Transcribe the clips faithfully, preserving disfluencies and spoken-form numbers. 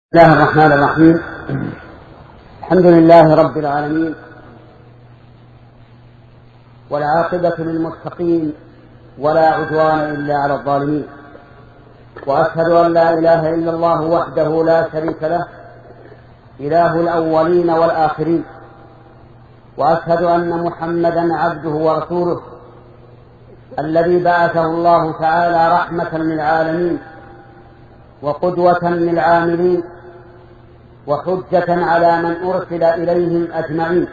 بسم الله الرحمن الرحيم. الحمد لله رب العالمين، والعاقبة للمتقين، ولا عدوان إلا على الظالمين، وأشهد أن لا إله إلا الله وحده لا شريك له، إله الأولين والآخرين، وأشهد أن محمدا عبده ورسوله الذي بعثه الله تعالى رحمة للعالمين وقدوة للعاملين وحجة على من أرسل إليهم أجمعين،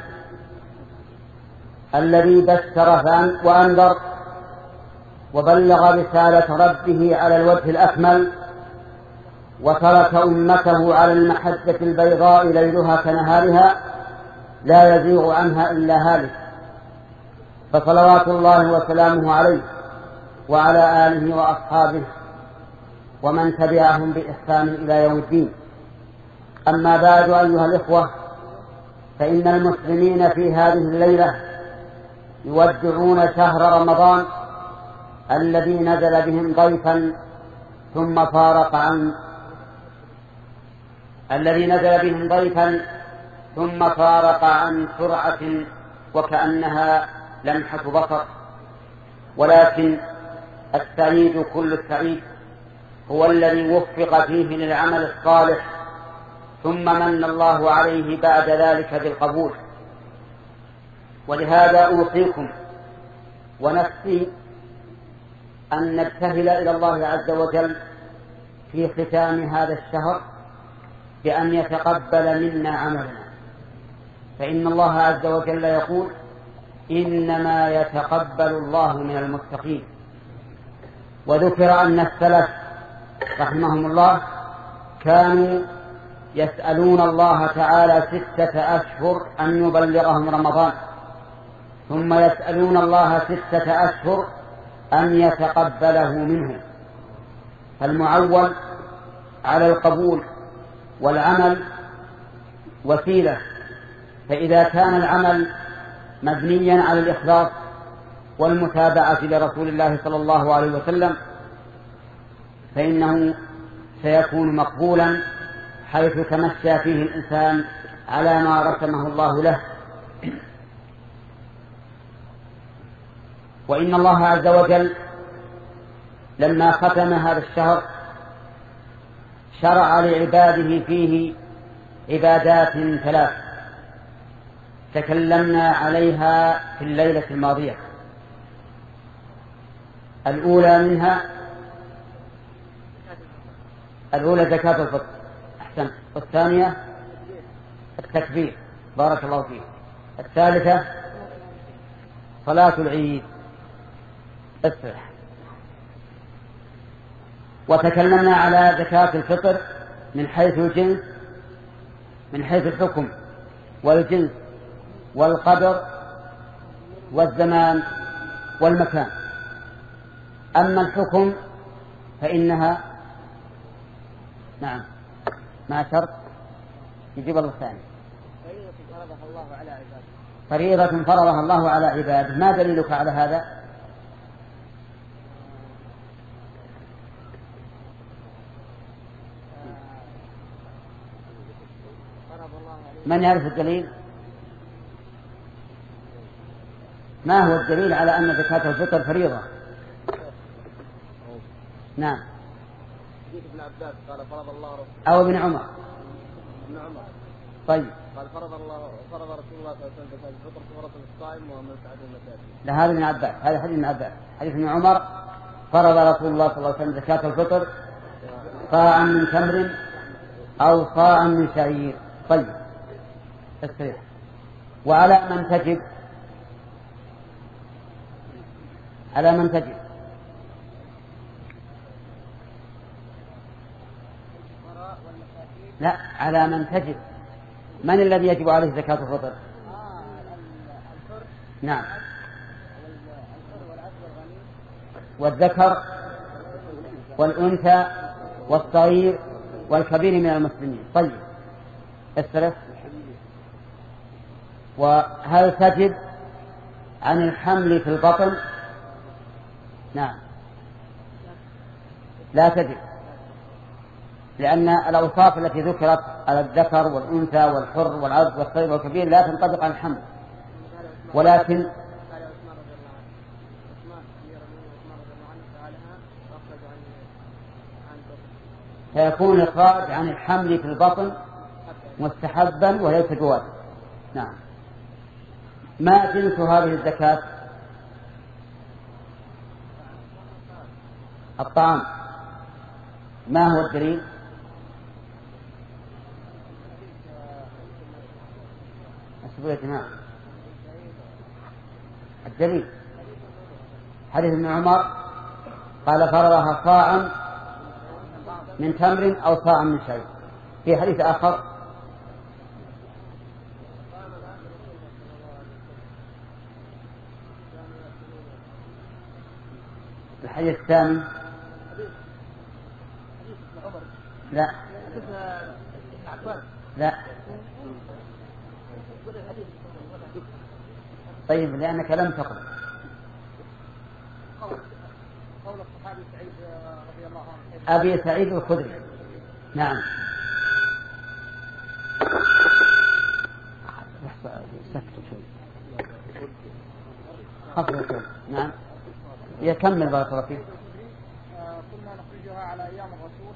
الذي بشر وأنذر وبلغ رسالة ربه على الوجه الأكمل، وترك أمته على المحجة البيضاء ليلها كنهارها لا يزيغ عنها إلا هالك، فصلوات الله وسلامه عليه وعلى آله وأصحابه ومن تبعهم بإحسان إلى يوم الدين. أما بعد، أيها الإخوة، فإن المسلمين في هذه الليلة يودعون شهر رمضان الذي نزل بهم ضيفا ثم فارق عن الذي نزل بهم ضيفا ثم فارق عن سرعة وكأنها لمحة بصر. ولكن السعيد كل السعيد هو الذي وفق فيه للعمل الصالح ثم من الله عليه بعد ذلك بالقبول. ولهذا أوصيكم ونفسي أن نبتهل إلى الله عز وجل في ختام هذا الشهر بأن يتقبل منا عملنا، فإن الله عز وجل يقول: إنما يتقبل الله من المتقين. وذكر أن السلف رحمهم الله كانوا يسألون الله تعالى ستة أشهر أن يبلغهم رمضان، ثم يسألون الله ستة أشهر أن يتقبله منهم. فالمعول على القبول والعمل وسيلة، فإذا كان العمل مبنيا على الإخلاص والمتابعة لرسول الله صلى الله عليه وسلم فإنه سيكون مقبولا، حيث تمشى فيه الإنسان على ما رسمه الله له. وإن الله عز وجل لما ختم هذا الشهر شرع لعباده فيه عبادات ثلاث تكلمنا عليها في الليلة الماضية. الأولى منها الأولى زكاة الفطر، أحسن. والثانية التكبير، بارك الله فيك. الثالثة صلاة العيد. اسرح. وتكلمنا على زكاة الفطر من حيث الجنس، من حيث الحكم والجنس والقدر والزمان والمكان. أما الحكم فإنها نعم ما شرط يجيب الله الثاني فريضة فرضها الله على عباده. ما دليلك على هذا؟ من يعرف الدليل؟ ما هو الدليل على أن زكاة الفطر فريضة؟ نعم. ابن عباس قال فرض الله رسول أو ابن عمر. ابن عمر. طيب. قال فرض الله فرض رسول الله صلى الله عليه وسلم زكاة الفطر كفارة للصائم ومن سعد المساكين. لا، هذا ابن عباس، هذا حديث ابن عباس. حديث ابن عمر: فرض رسول الله صلى الله عليه وسلم زكاة الفطر صاعا من تمر أو صاعا من شعير. طيب، استريح. وعلى من تجب؟ على من تجب؟ لا، على من تجب. من الذي يجب عليه زكاة الفطر؟ نعم. والذكر والأنثى والصغير والكبير من المسلمين. طيب، استرف. وهل تجب عن الحمل في البطن؟ نعم، لا تجب. لأن الأوصاف التي ذكرت على الذكر والأنثى والحر والعبد والصغير والكبير لا تنطبق على الحمل، ولكن فيكون الإخراج عن الحمل في البطن مستحبا وليس بواجب. نعم. ما جنس هذه الزكاة؟ الطعام. ما هو الدليل؟ أسبوع يا جماعة. الدليل حديث ابن عمر قال فرضها صاعا من تمر أو صاعا من شيء. في حديث آخر الحديث الثاني لا لا طيب لأنك لم تقل. قول الصحابي سعيد رضي الله عنه أبي سعيد الخدري. نعم. خفض شوي. نعم. يكمل بارك الله فيك. كنا نخرجها على أيام الرسول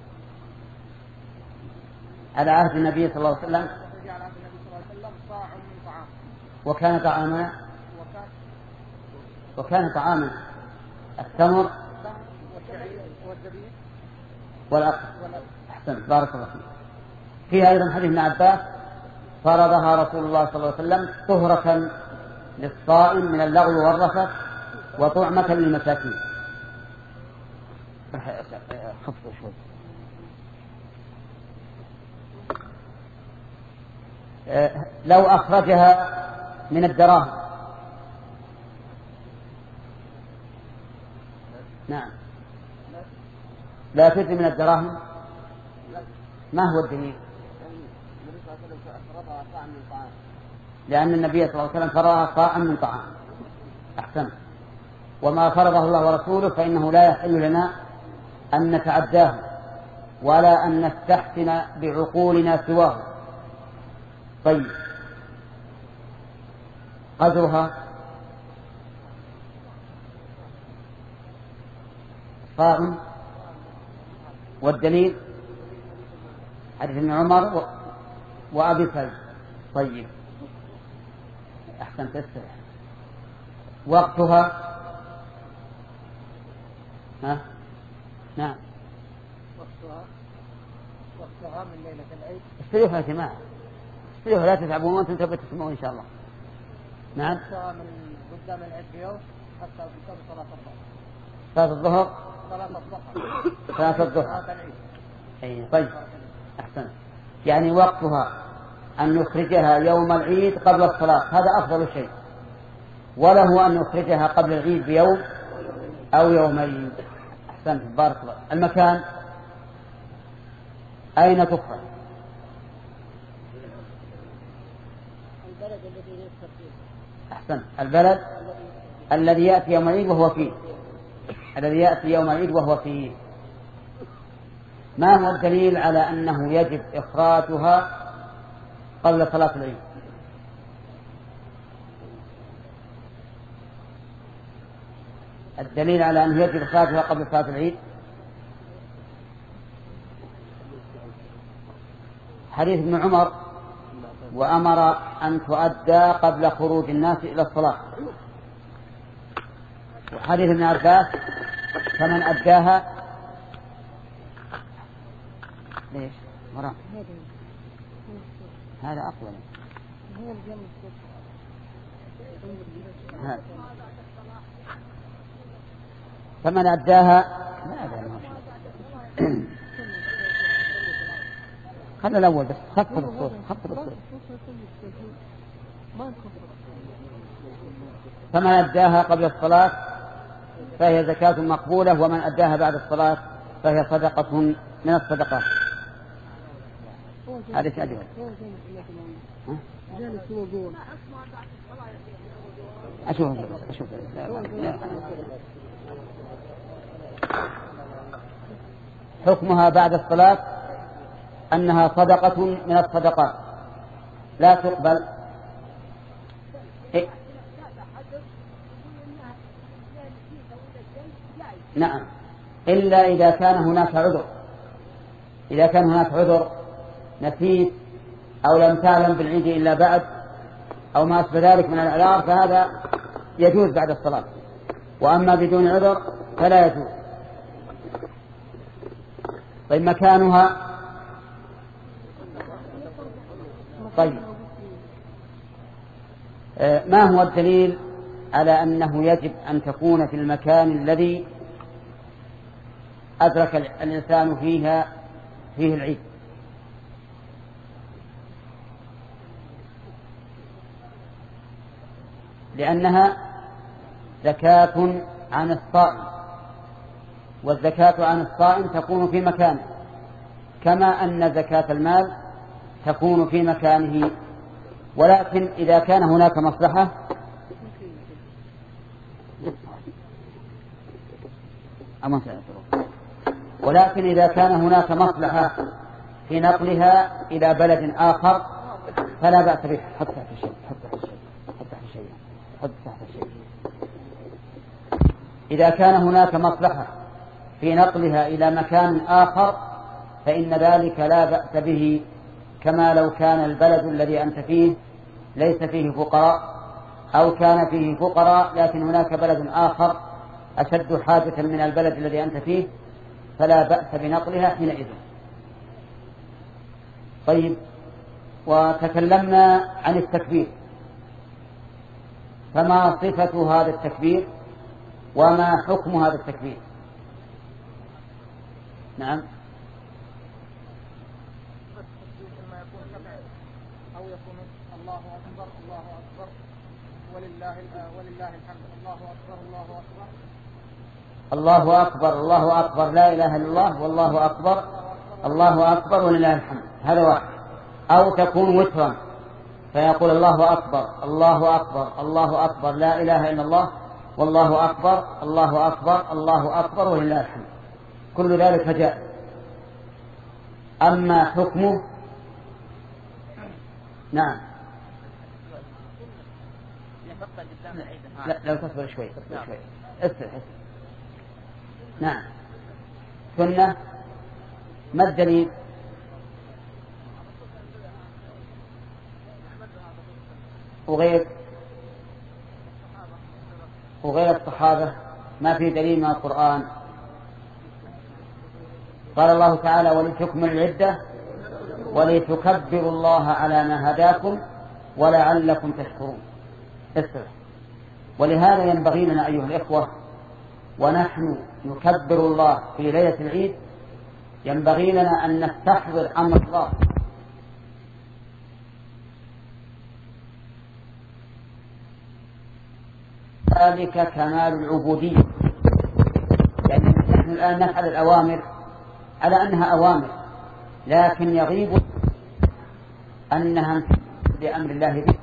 على عهد النبي صلى الله عليه وسلم. على عهد النبي صلى الله عليه وسلم صاع من طعام. وكان طعاما وكان وكان طعاما التمر والشعير والزبيب والأقل. أحسن بارك الله فيك. فيها أيضا حديث ابن عباس فرضها رسول الله صلى الله عليه وسلم طهرة للصائم من اللغو والرفث وطعمة للمساكين. خفض شوي. لو أخرجها من الدراهم. نعم. لا تجري من الدراهم. ما هو الدليل؟ لأن النبي صلى الله عليه وسلم فرضها صاعا من طعام. أحسن. وما فرضه الله ورسوله فإنه لا يحل لنا أن نتعداه ولا أن نستحسن بعقولنا سواه. طيب قدرها صاع. والدليل حديث ابن عمر و... وأبي سعيد. طيب أحسن تسترح. وقتها ها؟ نعم. وقتها وقتها من ليلة العيد. استريحوا يا جماعة استريحوا لا تتعبون وانتم تبقوا تسمعون إن شاء الله. نعم. وقتها من قدام العيد بيوم حتى قدام صلاة الظهر. صلاة الظهر. صلاة الظهر. صلاة الظهر. أي طيب أحسن. يعني وقتها أن يخرجها يوم العيد قبل الصلاة هذا أفضل شيء، وله أن يخرجها قبل العيد بيوم أو يومين. أحسنت بارك الله. المكان أين تخرج؟ البلد الذي يذكر فيه. أحسن. البلد الذي يأتي يوم العيد وهو فيه. الذي يأتي يوم العيد وهو فيه. ما هو الدليل على أنه يجب إخراجها قبل صلاة العيد؟ الدليل على أنه يجب إخراجها قبل صلاة العيد حديث ابن عمر وأمر أن تؤدى قبل خروج الناس إلى الصلاة، وحديث ابن عباس فمن أداها ليش مرام هذا أقوى هذا فمن أداها لا أداها خلنا الأول بس خفض الصوت خفض الصوت. فمن أداها قبل الصلاة فهي زكاة مقبولة، ومن أداها بعد الصلاة فهي صدقة من الصدقات. هذا ايش أجل؟ أشوف أشوف حكمها بعد الصلاة أنها صدقة من الصدقات لا تقبل. إيه؟ نعم، إلا إذا كان هناك عذر. إذا كان هناك عذر نسيت أو لم تعلم بالعيد إلا بعد أو ما أشبه ذلك من الأعذار فهذا يجوز بعد الصلاة، وأما بدون عذر فلا يجوز. طيب مكانها. طيب ما هو الدليل على أنه يجب أن تكون في المكان الذي أدرك الإنسان فيها فيه العيد؟ لأنها زكاة عن الصائم، والزكاة عن الصائم تكون في مكانه، كما أن زكاة المال تكون في مكانه. ولكن إذا كان هناك مصلحة ولكن إذا كان هناك مصلحة في نقلها إلى بلد آخر فلا بأس به. حط تحت الشيء، حط تحت الشيء، حط تحت الشيء، حط تحت الشيء. إذا كان هناك مصلحة في نقلها إلى مكان آخر فإن ذلك لا بأس به، كما لو كان البلد الذي أنت فيه ليس فيه فقراء، أو كان فيه فقراء لكن هناك بلد آخر أشد حاجة من البلد الذي أنت فيه، فلا بأس بنقلها حينئذ. طيب، وتكلمنا عن التكبير، فما صفة هذا التكبير وما حكم هذا التكبير؟ نعم. أو يكون الله أكبر الله أكبر ولله ولله الحمد، الله أكبر الله أكبر الله أكبر الله أكبر لا إله إلا الله والله أكبر الله أكبر ولله الحمد، هذا واحد. أو تكون وترا فيقول الله أكبر الله أكبر الله أكبر لا إله إلا الله والله أكبر الله أكبر الله أكبر ولله الحمد، كل ذلك جاء. أما حكمه، نعم. لا لو تصبر شوي تصبر شوي استر استر. نعم. سنة. ما الدليل؟ وغير وغير الصحابة ما في دليل من القرآن. قال الله تعالى: ولتكملوا العدة ولتكبروا الله على ما هداكم ولعلكم تشكرون. استر. ولهذا ينبغي لنا أيها الإخوة ونحن نكبر الله في ليلة العيد ينبغي لنا أن نستحضر أمر الله، ذلك كمال العبودية. يعني نحن الآن نفعل الأوامر على أنها أوامر، لكن يغيب أنها بأمر الله به.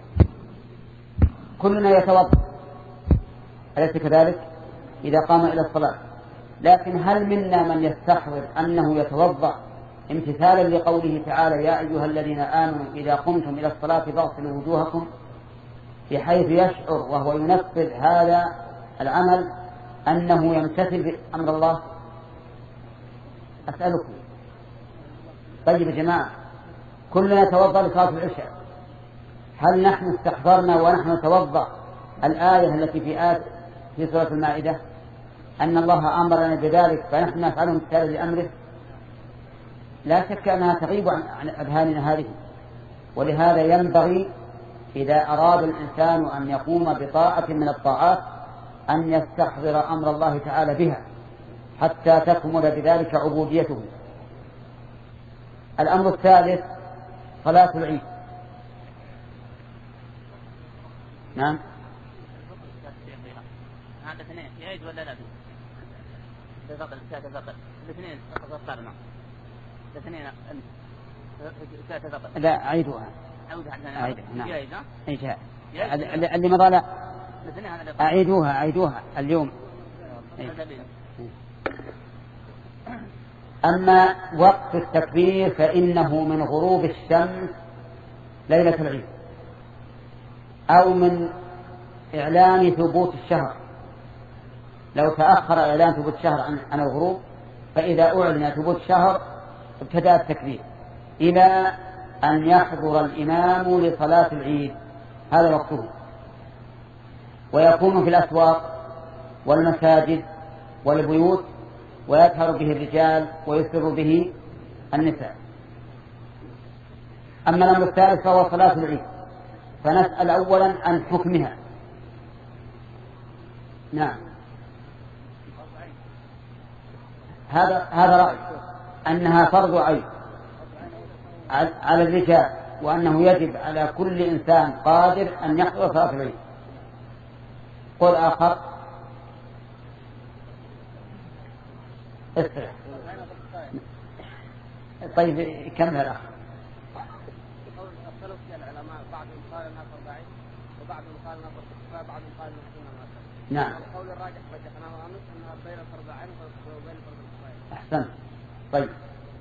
كلنا يتوضأ، أليس كذلك؟ إذا قام إلى الصلاة، لكن هل منا من يستحضر أنه يتوضأ امتثالا لقوله تعالى: يا أيها الذين آمنوا إذا قمتم إلى الصلاة فاغسلوا وجوهكم، بحيث يشعر وهو ينفذ هذا العمل أنه يمتثل بأمر الله؟ أسألكم. طيب يا جماعة، كلنا يتوضأ لصلاة العشاء، هل نحن استحضرنا ونحن نتوضأ الآية التي في آية في سورة المائدة أن الله أمرنا بذلك فنحن نفعله امتثالا لأمره؟ لا شك أنها تغيب عن أذهاننا هذه. ولهذا ينبغي إذا أراد الإنسان أن يقوم بطاعة من الطاعات أن يستحضر أمر الله تعالى بها حتى تكمل بذلك عبوديته. الأمر الثالث صلاة العيد. نعم. هذا اثنين يعيد ولا لا؟ تفضل تفضل الاثنين تفضلنا الاثنين تفضل. لا عيدوها. عيدوها. عيدوها. نعم. يعيد ها؟ إيه اللي اللي مضى لا. أعيدوها أعيدوها اليوم. أما وقت التكبير فإنه من غروب الشمس ليلة العيد أو من إعلان ثبوت الشهر. لو تأخر إعلان ثبوت الشهر عن الغروب فإذا أعلن ثبوت الشهر ابتدأ التكبير إلى أن يحضر الإمام لصلاة العيد، هذا وقته. ويكون في الأسواق والمساجد والبيوت، ويظهر به الرجال ويسر به النساء. أما الأمر الثالث فهو صلاة العيد، فنسأل أولا عن حكمها. نعم، هذا هذا رأي أنها فرض عين على الرجال، وأنه يجب على كل إنسان قادر أن يحضر صلاة العيد. قول آخر استرح. طيب كم هذا؟ نعم. القول الراجح رجحناه امس انها بين فرض عين وبين فرض كفايه. احسن. طيب،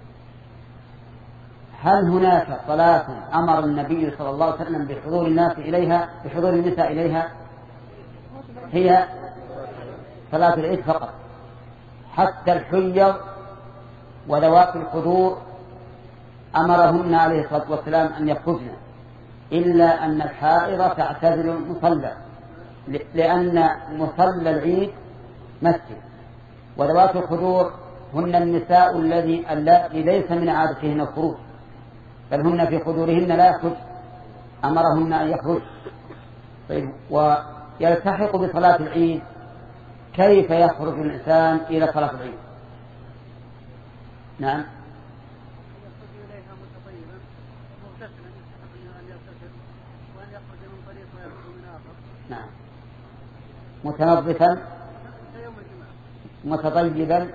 هل هناك صلاة امر النبي صلى الله عليه وسلم بحضور الناس اليها بحضور النساء اليها؟ هي صلاة العيد فقط. حتى الحيض وذوات الخدور امرهن عليه الصلاة والسلام ان يخرجن، الا ان الحائض تعتزل المصلى، لأن مصلى العيد مسجد. وذوات الخدور هن النساء الذي اللاتي ليس من عادتهن الخروج، بل هن في خدورهن لا يخرج، أمرهن أن يخرج. طيب، ويلتحق بصلاة العيد، كيف يخرج الإنسان إلى صلاة العيد؟ نعم. نعم، متنظفا متطيبا.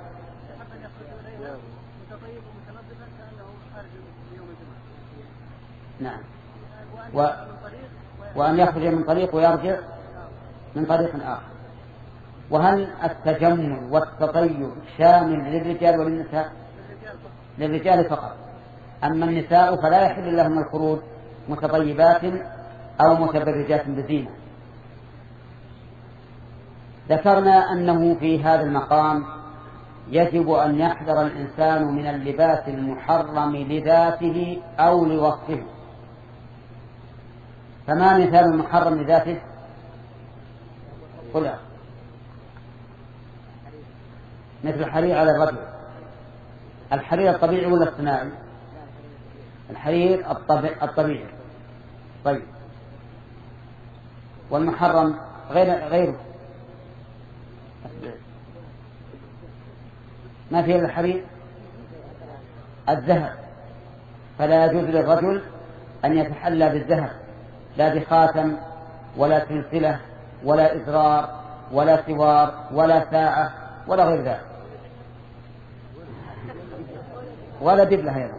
نعم، و... وأن يخرج من طريق ويرجع من طريق آخر. وهل التجمل والتطيب شامل للرجال وللنساء؟ للرجال فقط. أما النساء فلا يحل لهم الخروج متطيبات أو متبرجات بزينة. ذكرنا أنه في هذا المقام يجب أن يحذر الإنسان من اللباس المحرم لذاته أو لوصفه. فما مثال المحرم لذاته؟ قل مثل الحرير على الرجل. الحرير الطبيعي ولا الصناعي؟ الحرير الطبيعي. طيب، والمحرم غير غيره ما فيه الحرير الذهب، فلا يجوز للرجل أن يتحلى بالذهب، لا بخاتم ولا سلسلة ولا إزرار ولا سوار ولا ساعة ولا غير ذلك، ولا دبلة أيضا.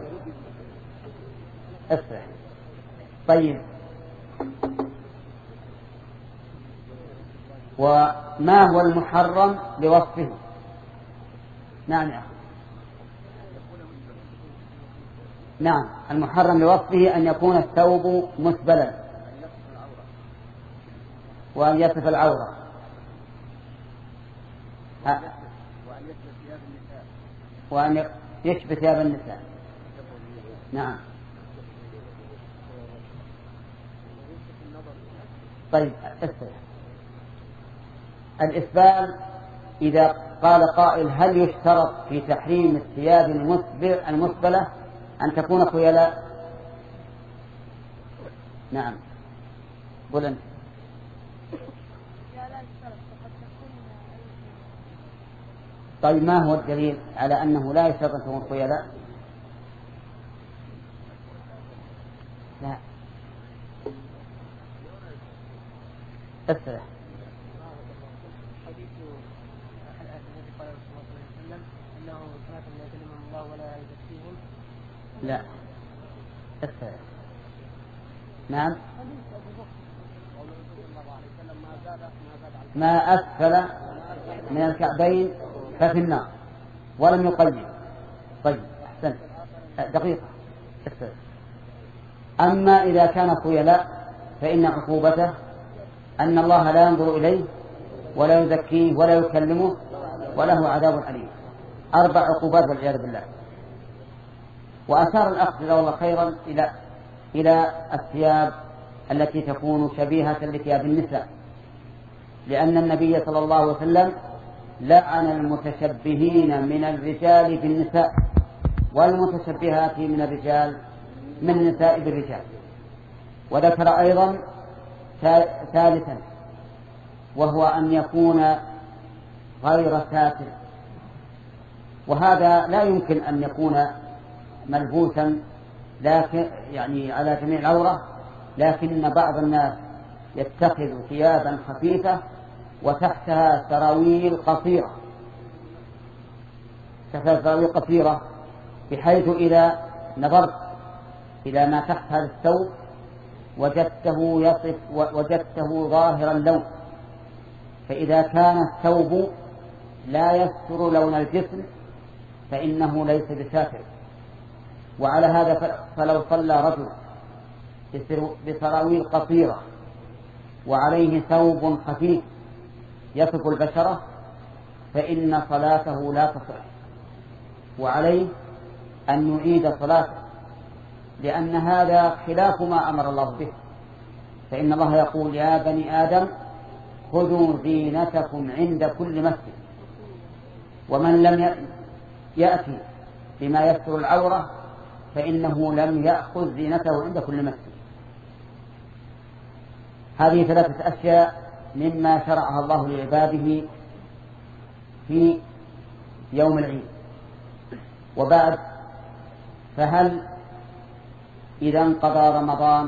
اسرع. طيب، وما هو المحرم لوصفه؟ نعم يا أخي. نعم، المحرم لوصفه أن يكون الثوب مسبلا وأن يصف العورة وأن يشبه ثياب النساء. نعم. طيب، اسرع. الإسبال إذا قال قائل هل يشترط في تحريم الثياب المسبلة أن تكون خيلاء؟ نعم، قل أنت. طيب، ما هو الدليل على أنه لا يشترط أن تكون خيلاء؟ لا، اسرع. لا، أسفل. نعم، ما أسفل من الكعبين ففي النار، ولم يقيد. طيب أحسن دقيقة. أما إذا كان خيلاء فإن عقوبته أن الله لا ينظر إليه ولا يزكيه ولا يكلمه وله عذاب أليم. أربع عقوبات والعياذ بالله. وأشار الأخ جزاه الله خيرا إلى إلى الثياب التي تكون شبيهة لثياب النساء، لأن النبي صلى الله عليه وسلم لعن المتشبهين من الرجال بالنساء والمتشبهات من الرجال من النساء بالرجال. وذكر أيضا ثالثا وهو أن يكون غير ساتر، وهذا لا يمكن أن يكون ملبوسا لكن يعني على جميع العورة، لكن بعض الناس يتخذ ثيابا خفيفة وتحتها سراويل قصيرة تحتها سراويل قصيرة بحيث إذا نظرت إلى ما تحت هذا الثوب وجدته يصف وجدته ظاهر اللون، فإذا كان الثوب لا يستر لون الجسم فإنه ليس بساتر. وعلى هذا فلو صلى رجل بسراويل قصيرة وعليه ثوب خفيف يصف البشرة فإن صلاته لا تصح، وعليه أن يعيد صلاته، لأن هذا خلاف ما أمر الله به. فإن الله يقول يا بني آدم خذوا زينتكم عند كل مسجد، ومن لم يأتي بما يستر العورة فإنه لم يأخذ زينته عند كل مسجد. هذه ثلاثة أشياء مما شرعها الله لعباده في يوم العيد. وبعد فهل إذا انقضى رمضان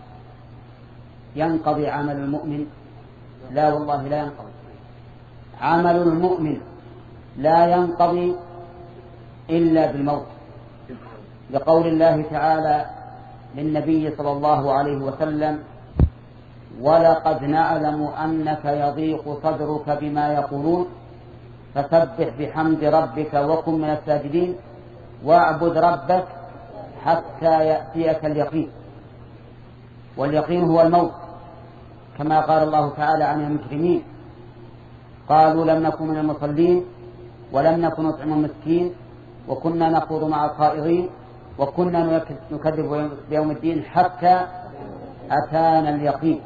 ينقضي عمل المؤمن؟ لا والله لا ينقضي. عمل المؤمن لا ينقضي إلا بالموت، لقول الله تعالى للنبي صلى الله عليه وسلم ولقد نعلم أنك يضيق صدرك بما يقولون فسبح بحمد ربك وكن من الساجدين واعبد ربك حتى يأتيك اليقين. واليقين هو الموت، كما قال الله تعالى عن المجرمين قالوا لم نكن من المصلين ولم نكن نطعم المسكين وكنا نخوض مع الخائضين وكنا نكذب بيوم الدين حتى أتانا اليقين.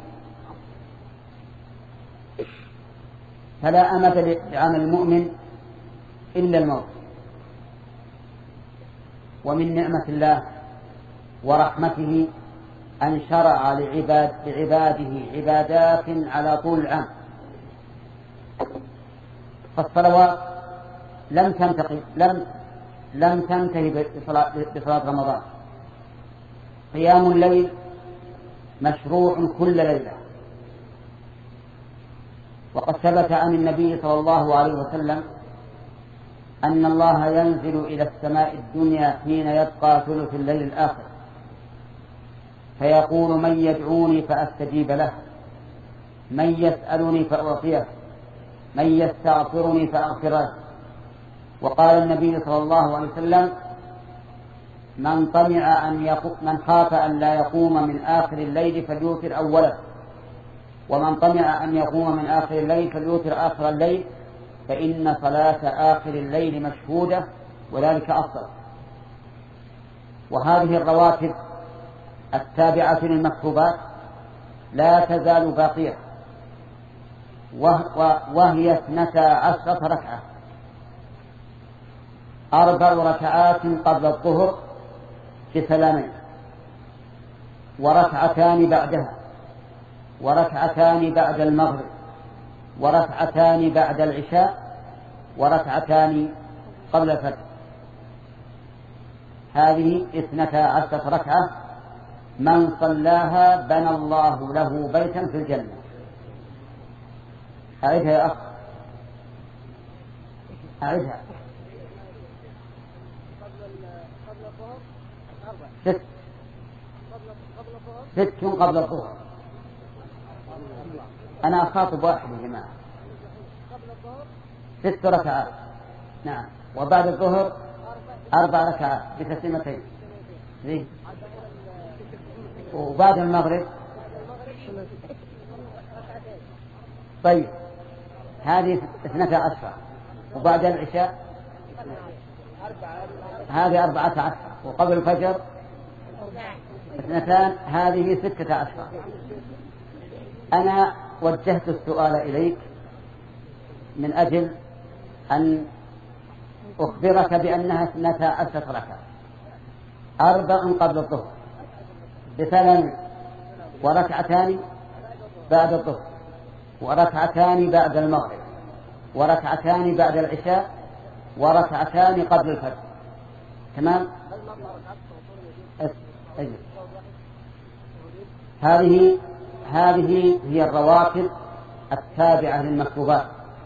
فلا أمد لعمل المؤمن إلا الموت. ومن نعمة الله ورحمته أن شرع لعباد لعباده عبادات على طول العام. فالصلوات لم تنتهي لم لم تنتهي بصلاة, بصلاة رمضان. قيام الليل مشروع كل ليلة، وقد ثبت عن النبي صلى الله عليه وسلم أن الله ينزل إلى السماء الدنيا حين يبقى ثلث الليل الآخر فيقول من يدعوني فأستجيب له، من يسألني فأعطيه، من يستغفرني فأغفر له. وقال النبي صلى الله عليه وسلم من طمع أن يقوم من خاف أن لا يقوم من آخر الليل فليوتر أوله، ومن طمع أن يقوم من آخر الليل فليوتر آخر الليل، فإن صلاة آخر الليل مشهودة وذلك أفضل. وهذه الرواتب التابعة للمكتوبات لا تزال باقية، وهي اثنتا عشرة ركعة، أربع ركعات قبل الظهر بسلامين، وركعتان بعدها، وركعتان بعد المغرب، وركعتان بعد العشاء، وركعتان قبل الفجر. هذه اثنتا عشرة ركعة من صلاها بنى الله له بيتا في الجنة. أعيدها يا أخ، أعيدها. ست ست قبل الظهر. أنا أخاطب واحد يا جماعة. ست ركعات نعم، وبعد الظهر أربع ركعات بتسليمتين زين. وبعد المغرب طيب هذه اثنتا عشرة. وبعد العشاء هذه أربعة عشر. وقبل الفجر اثنتان، هذه ستة عشر. أنا وجهت السؤال إليك من أجل أن أخبرك بأنها اثنتا عشرة ركعة، أربع قبل الظهر بثمان، وركعتان بعد الظهر، وركعتان بعد المغرب، وركعتان بعد العشاء، وركعتان قبل الفجر. تمام؟ هذه هذه هي الرواتب التابعة للمكتوبات.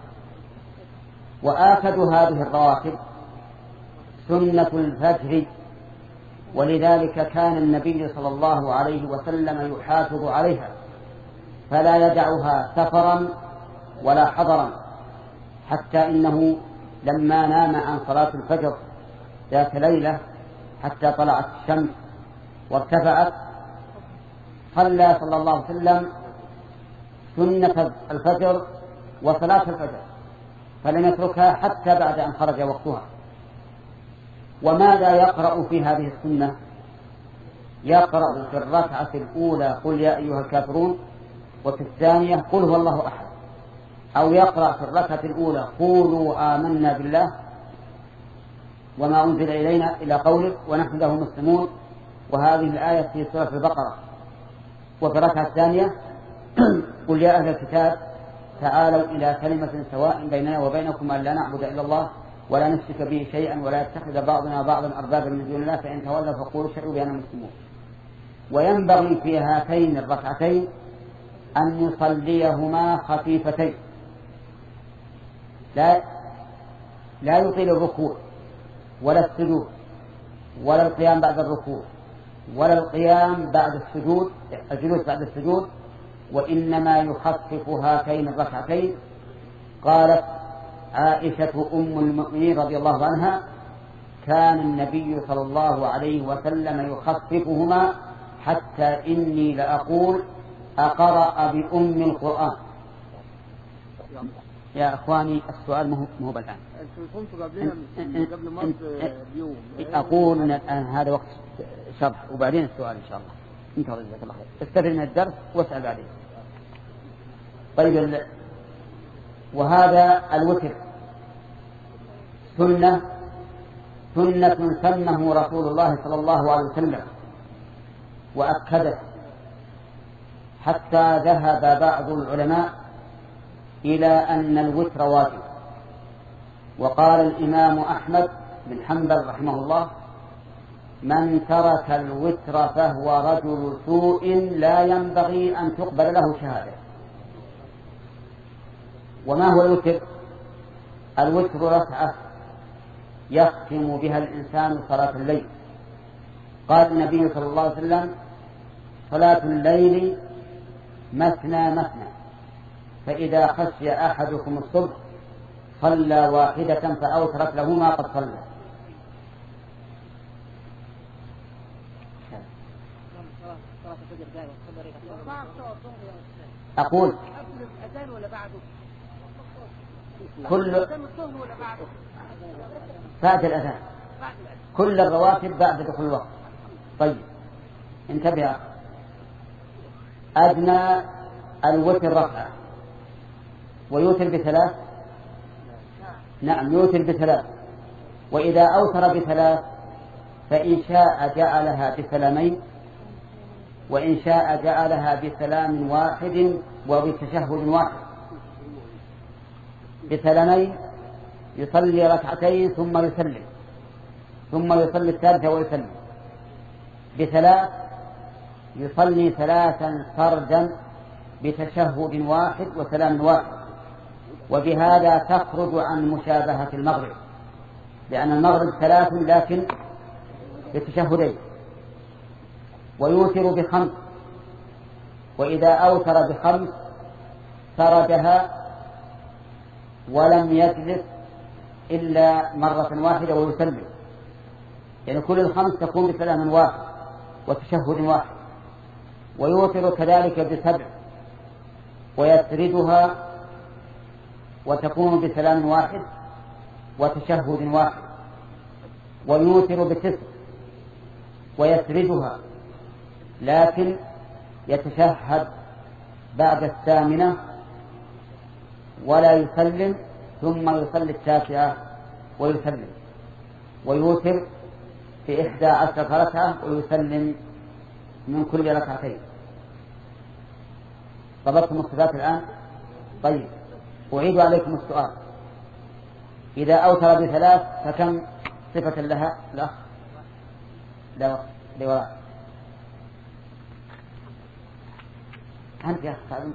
وآكد هذه الرواتب سنة الفجر، ولذلك كان النبي صلى الله عليه وسلم يحافظ عليها فلا يدعها سفرا ولا حضرا، حتى إنه لما نام عن صلاة الفجر ذات ليلة حتى طلعت الشمس وارتفعت صلى صلى الله عليه وسلم سنة الفجر وصلاة الفجر، فلم يتركها حتى بعد أن خرج وقتها. وماذا يقرأ في هذه السنة؟ يقرأ في الركعة الأولى قل يا أيها الكافرون، وفي الثانية قل هو الله أحد، أو يقرأ في الركعة الأولى قولوا آمنا بالله وما أنزل إلينا إلى قوله ونحن له مسلمون، وهذه الآية في سورة البقرة. وفي الركعة الثانية قل يا أهل الكتاب تعالوا إلى كلمة سواء بيننا وبينكم أن لا نعبد إلا الله ولا نشرك به شيئا ولا يتخذ بعضنا بعضا أربابا من دون الله فإن تولوا فقولوا اشهدوا بأننا مسلمون. وينبغي في هاتين الركعتين أن يصليهما خفيفتين، لا لا يطيل الركوع ولا السجود ولا القيام بعد الركوع ولا القيام بعد السجود الجلوس بعد السجود، وإنما يخفف هاتين الركعتين. قالت عائشة أم المؤمنين رضي الله عنها كان النبي صلى الله عليه وسلم يخففهما حتى إني لأقول أقرأ بأم القرآن. يا أخواني السؤال مو مو الآن، قبل مرض بيوم أقول أن الآن هذا وقت شرح وبعدين السؤال إن شاء الله. انتظر جزاك الله خير، استفد من الدرس واسأل بعدين. طيب، وهذا الوتر سنة سنة سنه رسول الله صلى الله عليه وسلم وأكده، حتى ذهب بعض العلماء إلى أن الوتر واجب. وقال الإمام أحمد بن حنبل رحمه الله من ترك الوتر فهو رجل سوء لا ينبغي أن تقبل له شهادة. وما هو الوتر؟ الوتر ركعة يختم بها الإنسان صلاة الليل. قال النبي صلى الله عليه وسلم صلاة الليل مثنى مثنى، فإذا خشي أحدكم الصبح صلى واحدة فأوترت له ما قد صلى. أقول كل بعد الأذان، كل الرواتب بعد دخول الوقت. طيب انتبه، أدنى الوتر ركعة ويوتر بثلاث. نعم يوتر بثلاث، وإذا أوتر بثلاث فإن شاء جعلها بسلامين، وإن شاء جعلها بسلام واحد وبتشهد واحد. بسلامين يصلي ركعتين ثم يسلم، ثم يصلي الثالثة ويسلم. بثلاث يصلي ثلاثا فردا بتشهد واحد وسلام واحد. وبهذا تخرج عن مشابهة المغرب، لأن المغرب ثلاث لكن بتشهدين. ويوتر بخمس، وإذا أوتر بخمس سردها ولم يجلس إلا مرة واحدة ويسلم. يعني كل الخمس تكون بسلام واحد وتشهد واحد. ويوتر كذلك بسبع ويسردها وتكون بسلام واحد وتشهد واحد. ويوتر بتسع ويسردها لكن يتشهد بعد الثامنة ولا يسلم ثم يصلي التاسعة ويسلم. ويوتر في إحدى عشرة ركعة ويسلم من كل ركعتين. ضبطتم الصفات الآن؟ طيب أعيد عليكم السؤال. إذا أوتر بثلاث فكم صفة لها؟ لا لا لوراء أنت يا أخي.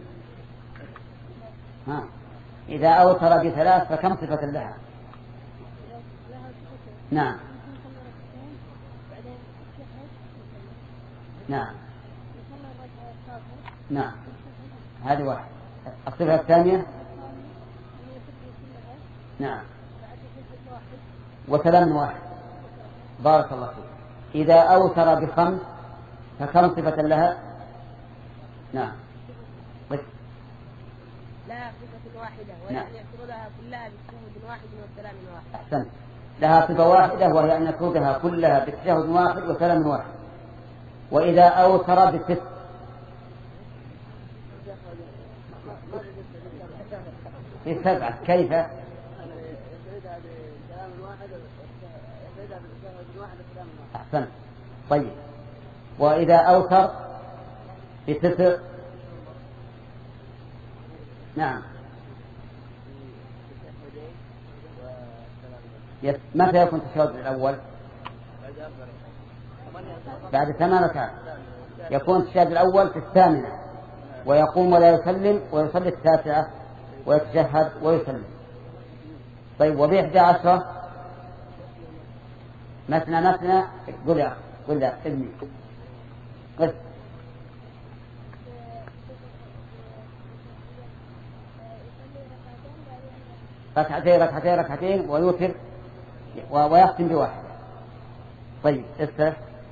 ها إذا أوتر بثلاث فكم صفة لها؟ نعم نعم نعم هذه واحد. الصفة الثانية نعم وسلام واحد. بارك الله فيك. إذا أوتر بخمس فكم صفة لها؟ نعم بس لها صفة واحدة وهي أن يفردها كلها بتشهد واحد وسلام واحد. أحسنت. لها صفة واحدة وهي أن يفردها كلها بتشهد واحد وسلام واحد. وإذا أوتر بست في سبعة كيف؟ أحسنت. طيب وإذا أوتر بتسع نعم متى يكون التشهد الأول؟ بعد ثمان ركعات. يكون التشهد الأول في الثامنة ويقوم ولا يسلم ويصلي التاسعة ويتشهد ويسلم. طيب وبإحدى عشرة مثنى مثنى. قل يا قل يا ابني قل. ركعتين ركعتين ركعتين ويوتر ويختم بواحد. طيب استرح.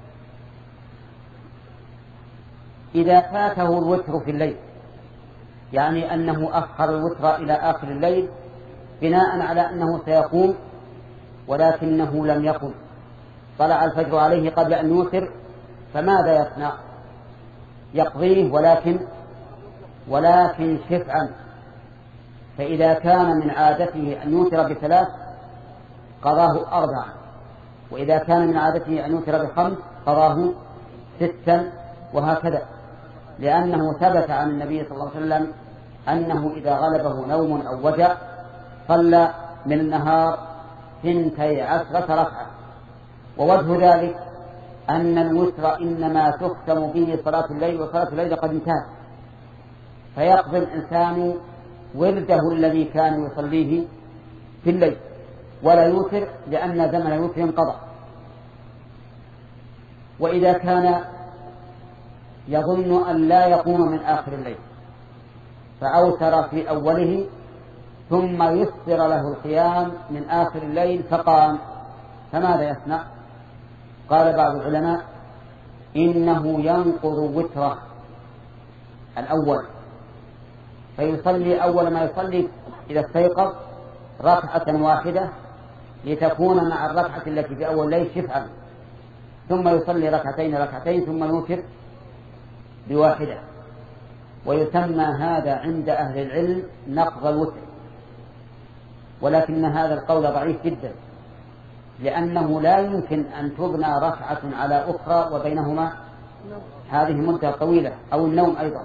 إذا فاته الوتر في الليل يعني أنه أخر الوتر إلى آخر الليل بناء على أنه سيقوم ولكنه لم يقم، طلع الفجر عليه قبل أن يوتر، فماذا يصنع؟ يقضيه ولكن ولكن شفعا. فإذا كان من عادته أن يوتر بثلاث قضاه أربعا، وإذا كان من عادته أن يوتر بخمس قضاه ستا، وهكذا، لأنه ثبت عن النبي صلى الله عليه وسلم أنه إذا غلبه نوم أو وجع صلى من النهار ثنتي عشرة ركعة. ووجه ذلك أن الوتر إنما تختم به صلاة الليل، وصلاة الليل قد انتهت، فيقضي الإنسان ورده الذي كان يصليه في الليل ولا يوتر، لأن زمن الوتر انقضى. وإذا كان يظن أن لا يقوم من آخر الليل فأوتر في أوله ثم يسر له القيام من آخر الليل فقام، فماذا يصنع؟ قال بعض العلماء إنه ينقض وتره الأول، فيصلي أول ما يصلي إذا استيقظ ركعة واحدة لتكون مع الركعة التي في أول الليل شفعا، ثم يصلي ركعتين ركعتين ثم يوتر بواحدة. ويسمى هذا عند أهل العلم نقض الوتر، ولكن هذا القول ضعيف جدا، لأنه لا يمكن أن تبنى ركعة على أخرى وبينهما هذه مدة طويلة، أو النوم أيضا.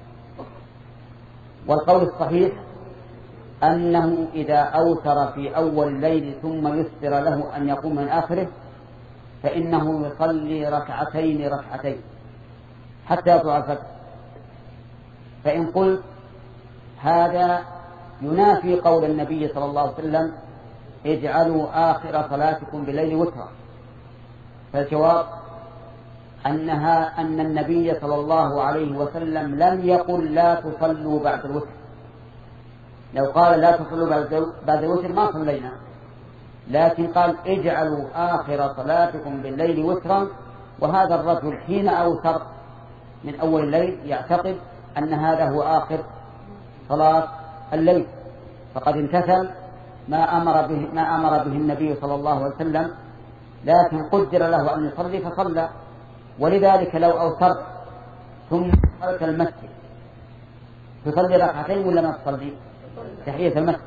والقول الصحيح أنه إذا أوتر في أول الليل ثم يسر له أن يقوم من آخره فإنه يصلي ركعتين ركعتين حتى يطلع الفجر. فإن قلت هذا ينافي قول النبي صلى الله عليه وسلم اجعلوا آخر صلاتكم بالليل وترا، فالجواب أنها أن النبي صلى الله عليه وسلم لم يقل لا تصلوا بعد الوتر. لو قال لا تصلوا بعد الوتر ما صلينا، لكن قال اجعلوا آخر صلاتكم بالليل وترا، وهذا الرجل حين أوتر من أول الليل يعتقد أن هذا هو آخر صلاة الليل، فقد امتثل ما أمر به, ما أمر به النبي صلى الله عليه وسلم، لكن قدر له أن يصلي فصلى. ولذلك لو أوترت ثم دخلت المسجد تصلي ركعتين ولا ما تصلي؟ تحية المسجد.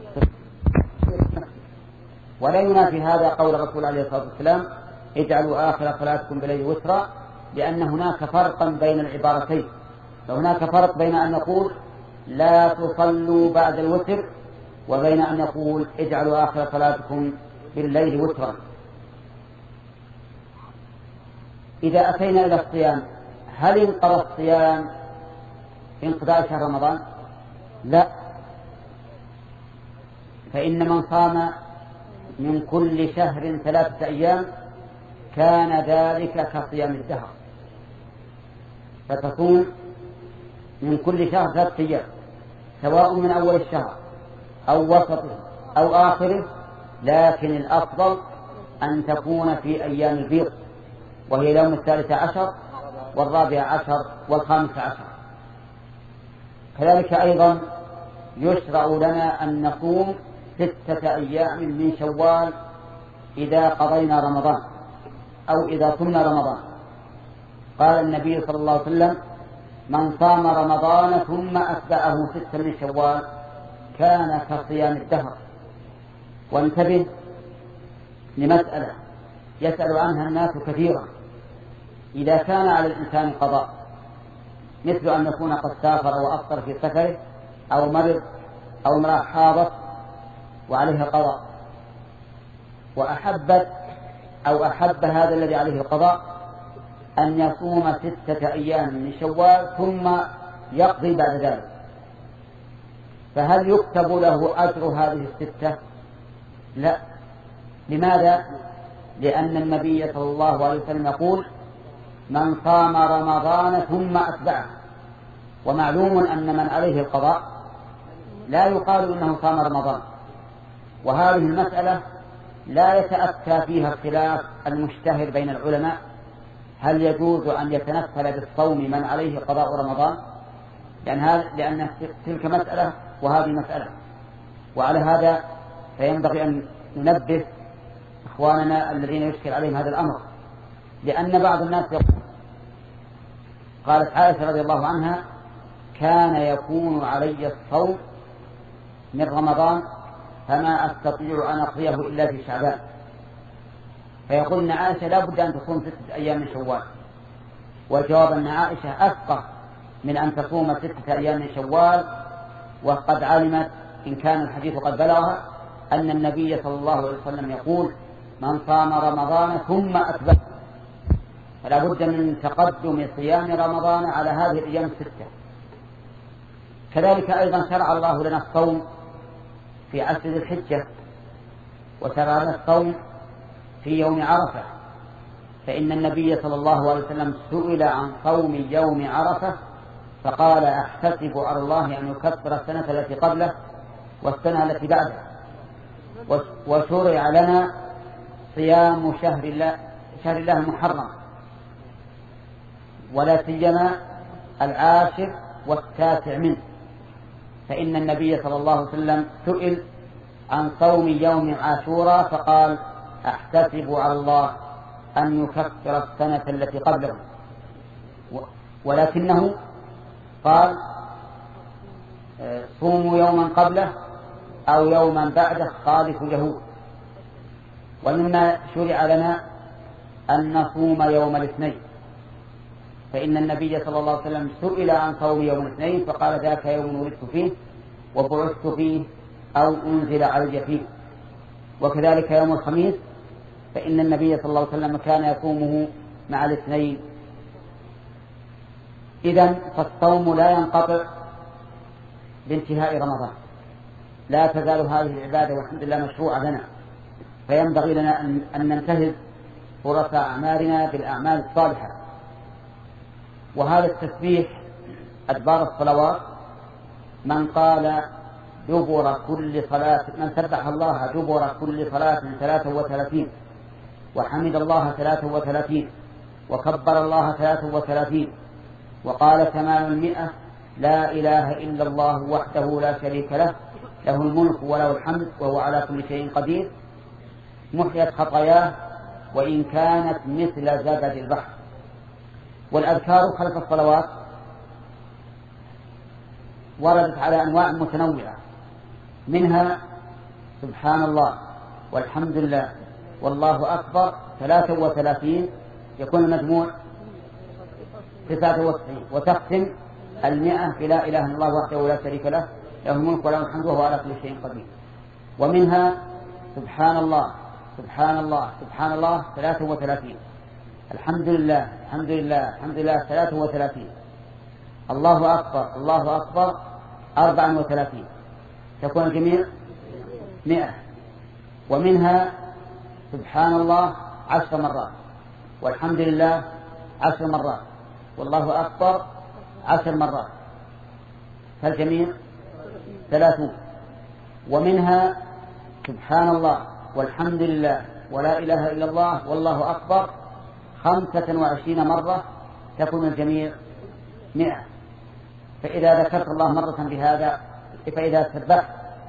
ولا ينافي هذا قول الرسول عليه الصلاة والسلام اجعلوا آخر صلاتكم بالليل وترا، لأن هناك فرقا بين العبارتين. فهناك فرق بين أن نقول لا تصلوا بعد الوتر وبين أن نقول اجعلوا آخر صلاتكم بالليل وترا. إذا أتينا إلى الصيام، هل انقضى الصيام انقضاء شهر رمضان؟ لا، فإن من صام من كل شهر ثلاثة أيام كان ذلك كصيام الدهر، فتصوم من كل شهر ثلاثة أيام سواء من أول الشهر أو وسطه أو آخره، لكن الأفضل أن تكون في أيام البيض، وهي اليوم الثالث عشر والرابع عشر والخامس عشر. كذلك أيضا يشرع لنا أن نصوم ستة أيام من شوال إذا قضينا رمضان أو إذا صمنا رمضان. قال النبي صلى الله عليه وسلم من صام رمضان ثم أتبعه ستة من شوال كان كصيام الدهر. وانتبه لمسألة يسأل عنها الناس كثيرا: إذا كان على الإنسان قضاء، مثل أن يكون قد سافر وأفطر في سفره أو مرض أو امرأة حاضت وعليها قضاء، وأحبت أو أحب هذا الذي عليه القضاء أن يصوم ستة أيام من شوال ثم يقضي بعد ذلك، فهل يكتب له أجر هذه الستة؟ لا. لماذا؟ لأن النبي صلى الله عليه وسلم يقول من صام رمضان ثم أتبعه، ومعلوم أن من عليه القضاء لا يقال إنه صام رمضان. وهذه المسألة لا يتأتى فيها الخلاف المشتهر بين العلماء: هل يجوز أن يتنفل بالصوم من عليه قضاء رمضان؟ لأن, هذا لأن تلك مسألة وهذه مسألة. وعلى هذا فينبغي أن ننبه إخواننا الذين يشكل عليهم هذا الأمر، لأن بعض الناس يقول، قالت عائشة رضي الله عنها: كان يكون علي الصوم من رمضان فما أستطيع أن أقضيه إلا في شعبان. فيقول أن عائشة لا بد أن تصوم ستة أيام من شوال. والجواب أن عائشة أفقه من أن تصوم ستة أيام من شوال، وقد علمت إن كان الحديث قد بلغها أن النبي صلى الله عليه وسلم يقول من صام رمضان ثم أتبعه، فلا بد من تقدم صيام رمضان على هذه الأيام الستة. كذلك أيضا شرع الله لنا الصوم في عشر ذي الحجة، وشرع لنا الصوم في يوم عرفة، فإن النبي صلى الله عليه وسلم سئل عن صوم يوم عرفة فقال أحتسب على الله أن يكفر السنة التي قبله والسنة التي بعده. وشرع لنا صيام شهر الله شهر الله المحرم، ولا سيما العاشر والتاسع منه، فإن النبي صلى الله عليه وسلم سئل عن صوم يوم عاشوراء فقال أحتسب على الله أن يكفر السنة التي قبله، ولكنه قال صوموا يوما قبله أو يوما بعده خالف اليهود. ومما شرع لنا أن نصوم يوم الاثنين، فإن النبي صلى الله عليه وسلم سئل عن صوم يوم الاثنين فقال ذاك يوم ولدت فيه وبعثت فيه أو أنزل علي فيه. وكذلك يوم الخميس فإن النبي صلى الله عليه وسلم كان يصومه مع الاثنين. إذن فالصوم لا ينقطع بانتهاء رمضان، لا تزال هذه العبادة والحمد لله مشروعة لنا، فينبغي لنا أن ننتهز فرص أعمالنا بالأعمال الصالحة. وهذا التسبيح أدبار الصلوات من قال دبر كل صلاة من سبح الله دبر كل صلاة ثلاثة وثلاثين وحمد الله ثلاثة وثلاثين وكبر الله ثلاثة وثلاثين وقال تمام المئة لا إله إلا الله وحده لا شريك له له الملك وله الحمد وهو على كل شيء قدير محيت خطاياه وإن كانت مثل زبد البحر. والأذكار خلف الصلوات وردت على أنواع متنوعة، منها سبحان الله والحمد لله والله أكبر ثلاثة وثلاثين يكون المجموع تسعة وتسعين، وتختم المئة بلا إله إلا الله وحده لا شريك له له الملك وله الحمد وهو على كل شيء قدير. ومنها سبحان الله سبحان الله سبحان الله ثلاثة وثلاثين، الحمد لله الحمد لله الحمد لله ثلاثة وثلاثين، الله أكبر الله أكبر أربعة وثلاثين، تكون الجميع مئة. ومنها سبحان الله عشر مرات والحمد لله عشر مرات والله أكبر عشر مرات، فالجميع ثلاثون. ومنها سبحان الله والحمد لله ولا إله إلا الله والله أكبر خمسة وعشرين مرة، تكون الجميع مئة. فإذا ذكرت الله مرة بهذا فإذا سبحت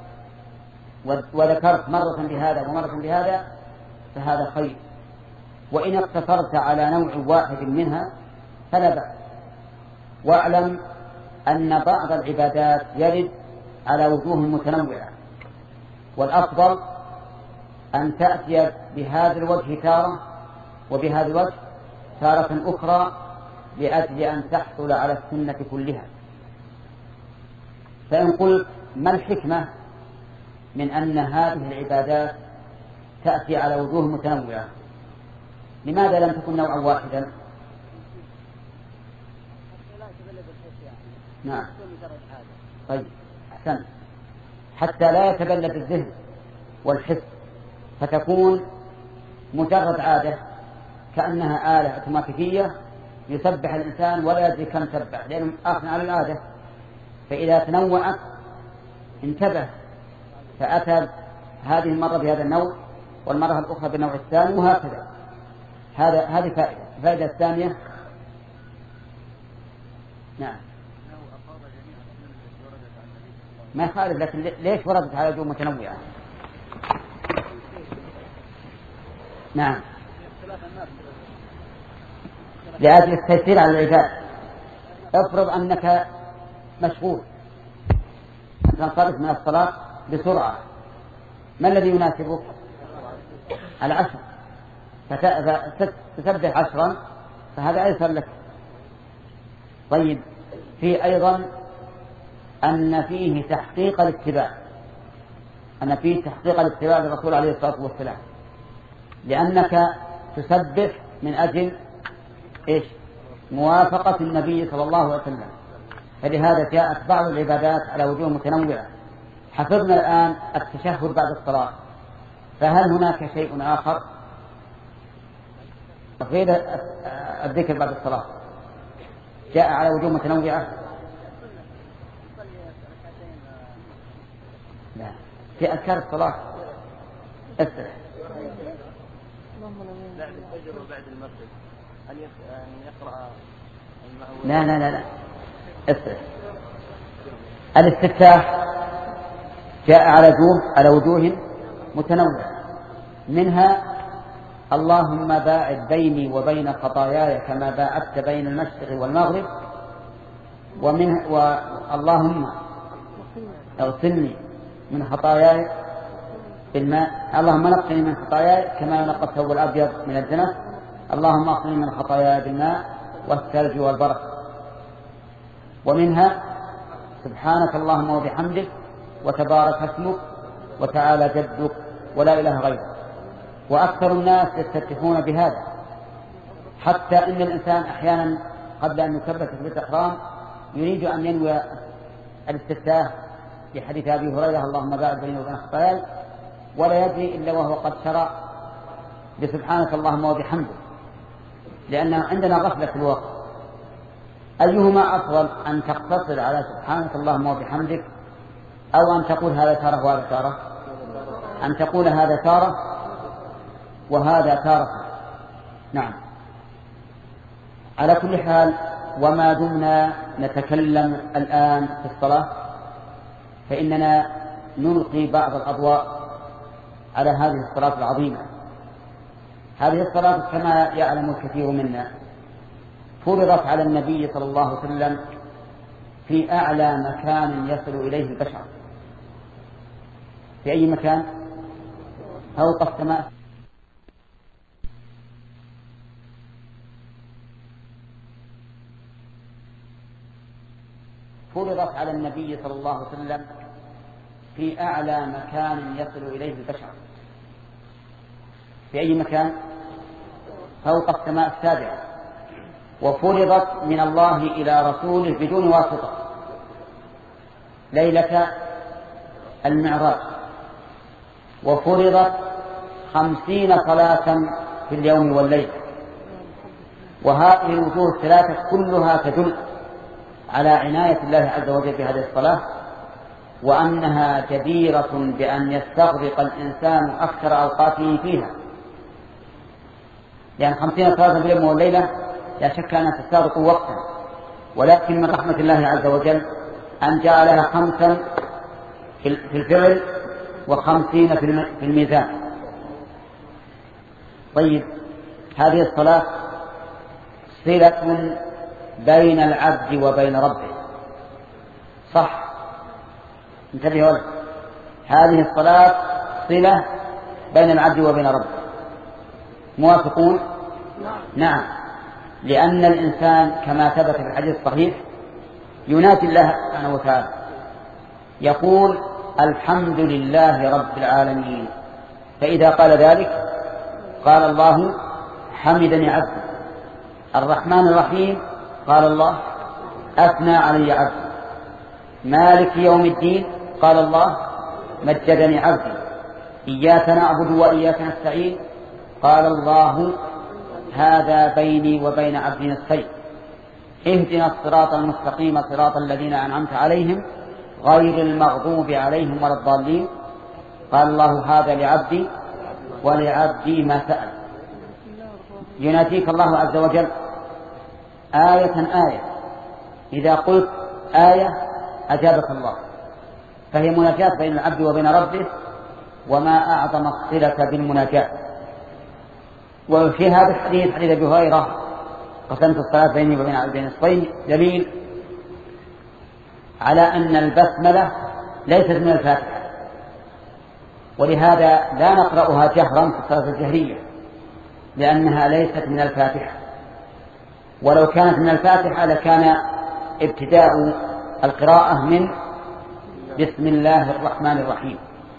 وذكرت مرة بهذا ومرة بهذا فهذا خير. وإن اقتصرت على نوع واحد منها فلا بأس. واعلم أن بعض العبادات يرد على وجوه متنوعة، والأفضل أن تأتي بهذا الوجه تارة وبهذا الوجه تارة أخرى لأجل أن تحصل على السنة كلها. فإن قلت ما الحكمة من أن هذه العبادات تأتي على وجوه متنوعة، لماذا لم تكن نوعا واحدا؟ نعم طيب أحسن، حتى لا يتبلد الذهن والحس، فتكون مجرد عادة كأنها آلة اوتوماتيكية يسبح الإنسان ولا يدري كم سبح لأنه آخر على العادة. فإذا تنوعت انتبه فأتى هذه المرة بهذا النوع والمرة الأخرى بالنوع الثاني وهكذا. هذا هذه فائدة. الفائدة الثانية نعم ما يخالف، لكن ليش وردت على وجوه متنوعة؟ نعم لأجل التيسير على العباد. افرض أنك مشغول تنصرف من الصلاة بسرعة، ما الذي يناسبك؟ العشر، فتسبح عشرا فهذا أيسر لك. طيب في أيضا أن فيه تحقيق الاتباع، أن فيه تحقيق الاتباع للرسول عليه الصلاة والسلام، لأنك تسبح من أجل إيش؟ موافقة النبي صلى الله عليه وسلم. فلهذا جاءت بعض العبادات على وجوه متنوعة. حفظنا الآن التشهد بعد الصلاة، فهل هناك شيء آخر غير الذكر بعد الصلاة جاء على وجوه متنوعة؟ لا، في أذكار الصلاة أسرع بعد الفجر وبعد المغرب أن يقرأ. لا لا لا لا أسرع. الاستفتاح جاء على وجوه على وجوه متنوعة، منها اللهم باعد بيني وبين خطاياي كما باعدت بين المشرق والمغرب، ومن واللهم اغسلني من خطاياي بالماء، اللهم نقني من خطاياي كما ينقى الثوب الأبيض من الدنس، اللهم اغسلني من خطاياي بالماء والثلج والبرد. ومنها سبحانك اللهم وبحمدك وتبارك اسمك وتعالى جدك ولا إله غيرك. وأكثر الناس يستفتحون بهذا، حتى إن الإنسان أحيانا قبل أن يكبر تكبيرة الإحرام يريد أن ينوي الاستفتاح بحديث أبي هريرة اللهم باعد بيني وبين خطاياي، ولا يدري إلا وهو قد شرع بسبحانك اللهم وبحمدك، لأن عندنا غفلة في الوقت. أيهما أفضل، أن تقتصر على سبحانك اللهم وبحمدك أو أن تقول هذا تارة وهذا تارة؟ أن تقول هذا تارة وهذا تارة. نعم. على كل حال، وما دمنا نتكلم الآن في الصلاة فإننا نلقي بعض الأضواء على هذه الصلاة العظيمة. هذه الصلاة كما يعلم الكثير منا فرضت على النبي صلى الله عليه وسلم في أعلى مكان يصل إليه البشر. في أي مكان؟ فوق السماء. فرضت على النبي صلى الله عليه وسلم في أعلى مكان يصل إليه البشر. في أي مكان؟ فوق السماء السابعة. وفرضت من الله إلى رسوله بدون واسطة ليلة المعراج. وفرضت خمسين صلاة في اليوم والليل. وهذه الوجوه الثلاثة كلها تدل على عناية الله عز وجل بهذه الصلاة، وأنها جديرة بأن يستغرق الإنسان أكثر أوقاته فيها، لأن خمسين صلاة في اليوم والليلة لا شك أنها تستغرق وقتا، ولكن من رحمة الله عز وجل أن جعلها خمسا في الفعل وخمسين في الميزان. طيب، هذه الصلاة صلة بين العبد وبين ربه، صح؟ انتبهوا لك، هذه الصلاة صلة بين العبد وبين ربه. موافقون؟ نعم. لأن الإنسان كما ثبت في الحديث الصحيح ينادي الله سبحانه وتعالى يقول الحمد لله رب العالمين، فإذا قال ذلك قال الله حمدني عبدي. الرحمن الرحيم قال الله أثنى علي عبدي. مالك يوم الدين قال الله مجدني عبدي. إياك نعبد وإياك نستعين قال الله هذا بيني وبين عبدي نصفين. اهدنا الصراط المستقيم صراط الذين أنعمت عليهم غير المغضوب عليهم ولا الضالين قال الله هذا لعبدي ولعبدي ما سأل. يناديك الله عز وجل آية آية، إذا قلت آية أجابك الله، فهي مناجاة بين العبد وبين ربه، وما أعظم الصلة بالمناجاة. وفي هذا الحديث حديث أبي هريرة قسمت الصلاة بيني وبين عبدي نصفين دليل على أن البسملة ليست من الفاتحة، ولهذا لا نقرأها جهرا في الصلاة الجهرية لأنها ليست من الفاتحة. ولو كانت من الفاتحة لكان ابتداء القراءة من بسم الله الرحمن الرحيم.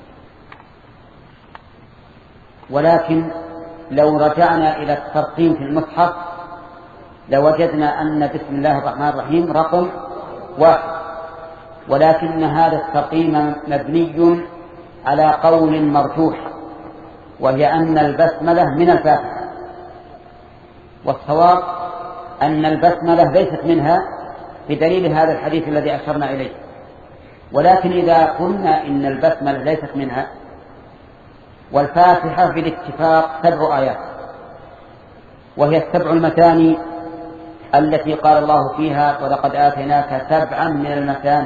ولكن لو رجعنا إلى الترقيم في المصحف لوجدنا أن بسم الله الرحمن الرحيم رقم واحد، ولكن هذا الترقيم مبني على قول مرجوح، وهي أن البسملة من الفاتحة. والصواب أن البسملة ليست منها بدليل هذا الحديث الذي أشرنا إليه. ولكن إذا قلنا إن البسملة ليست منها، والفاتحة بالاتفاق سبع آيات، وهي السبع المثاني التي قال الله فيها ولقد آتيناك سبعا من المثاني.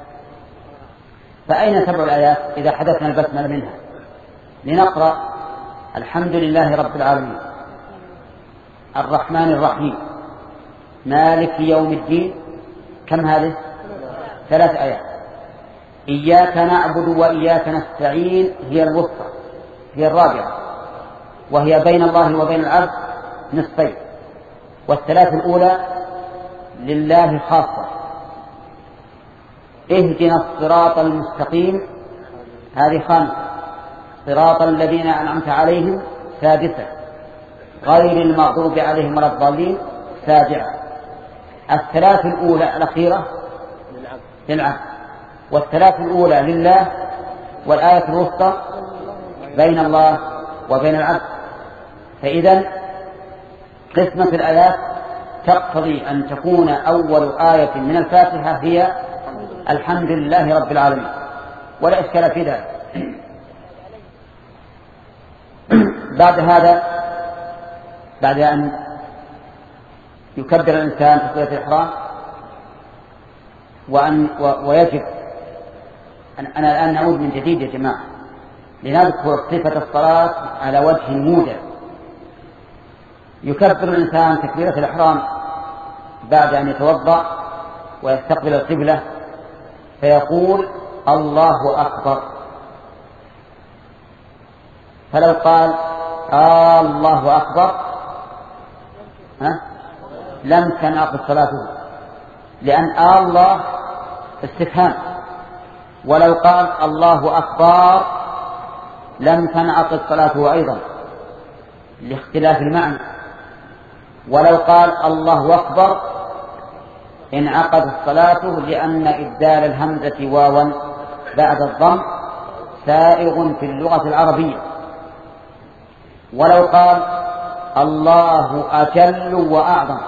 فأين سبع الآيات إذا حدثنا البسملة منها؟ لنقرأ الحمد لله رب العالمين، الرحمن الرحيم، مالك يوم الدين. كم هذه؟ ثلاث آيات. إياك نعبد وإياك نستعين هي الوسطى، هي الرابعة، وهي بين الله وبين العبد نصفين. والثلاث الأولى لله خاصة. اهدنا الصراط المستقيم هذه خامسة. صراط الذين أنعمت عليهم سادسة. غير المغضوب عليهم ولا الضالين سابعة. الثلاث الأولى الأخيرة للعبد، والثلاث الأولى لله، والآية الوسطى بين الله وبين العبد. فإذا قسمة الآيات تقتضي أن تكون أول آية من الفاتحة هي الحمد لله رب العالمين، ولا إشكال في ذلك. بعد هذا، بعد أن يكبر الإنسان تكبيرة الإحرام وأن ويجب أن أنا الآن نعود من جديد يا جماعة لنذكر صفة الصلاة على وجه موجز. يكبر الإنسان تكبيرة الإحرام بعد أن يتوضأ ويستقبل القبلة فيقول الله أكبر. فلو قال آه الله أكبر ها؟ لم تنعقد صلاته، لأن آه الله استفهام، ولو قال الله أكبر لم تنعقد صلاته أيضا لاختلاف المعنى. ولو قال الله أكبر انعقدت صلاته، لأن إبدال الهمزة واوا بعد الضم سائغ في اللغة العربية. ولو قال الله أجل وأعظم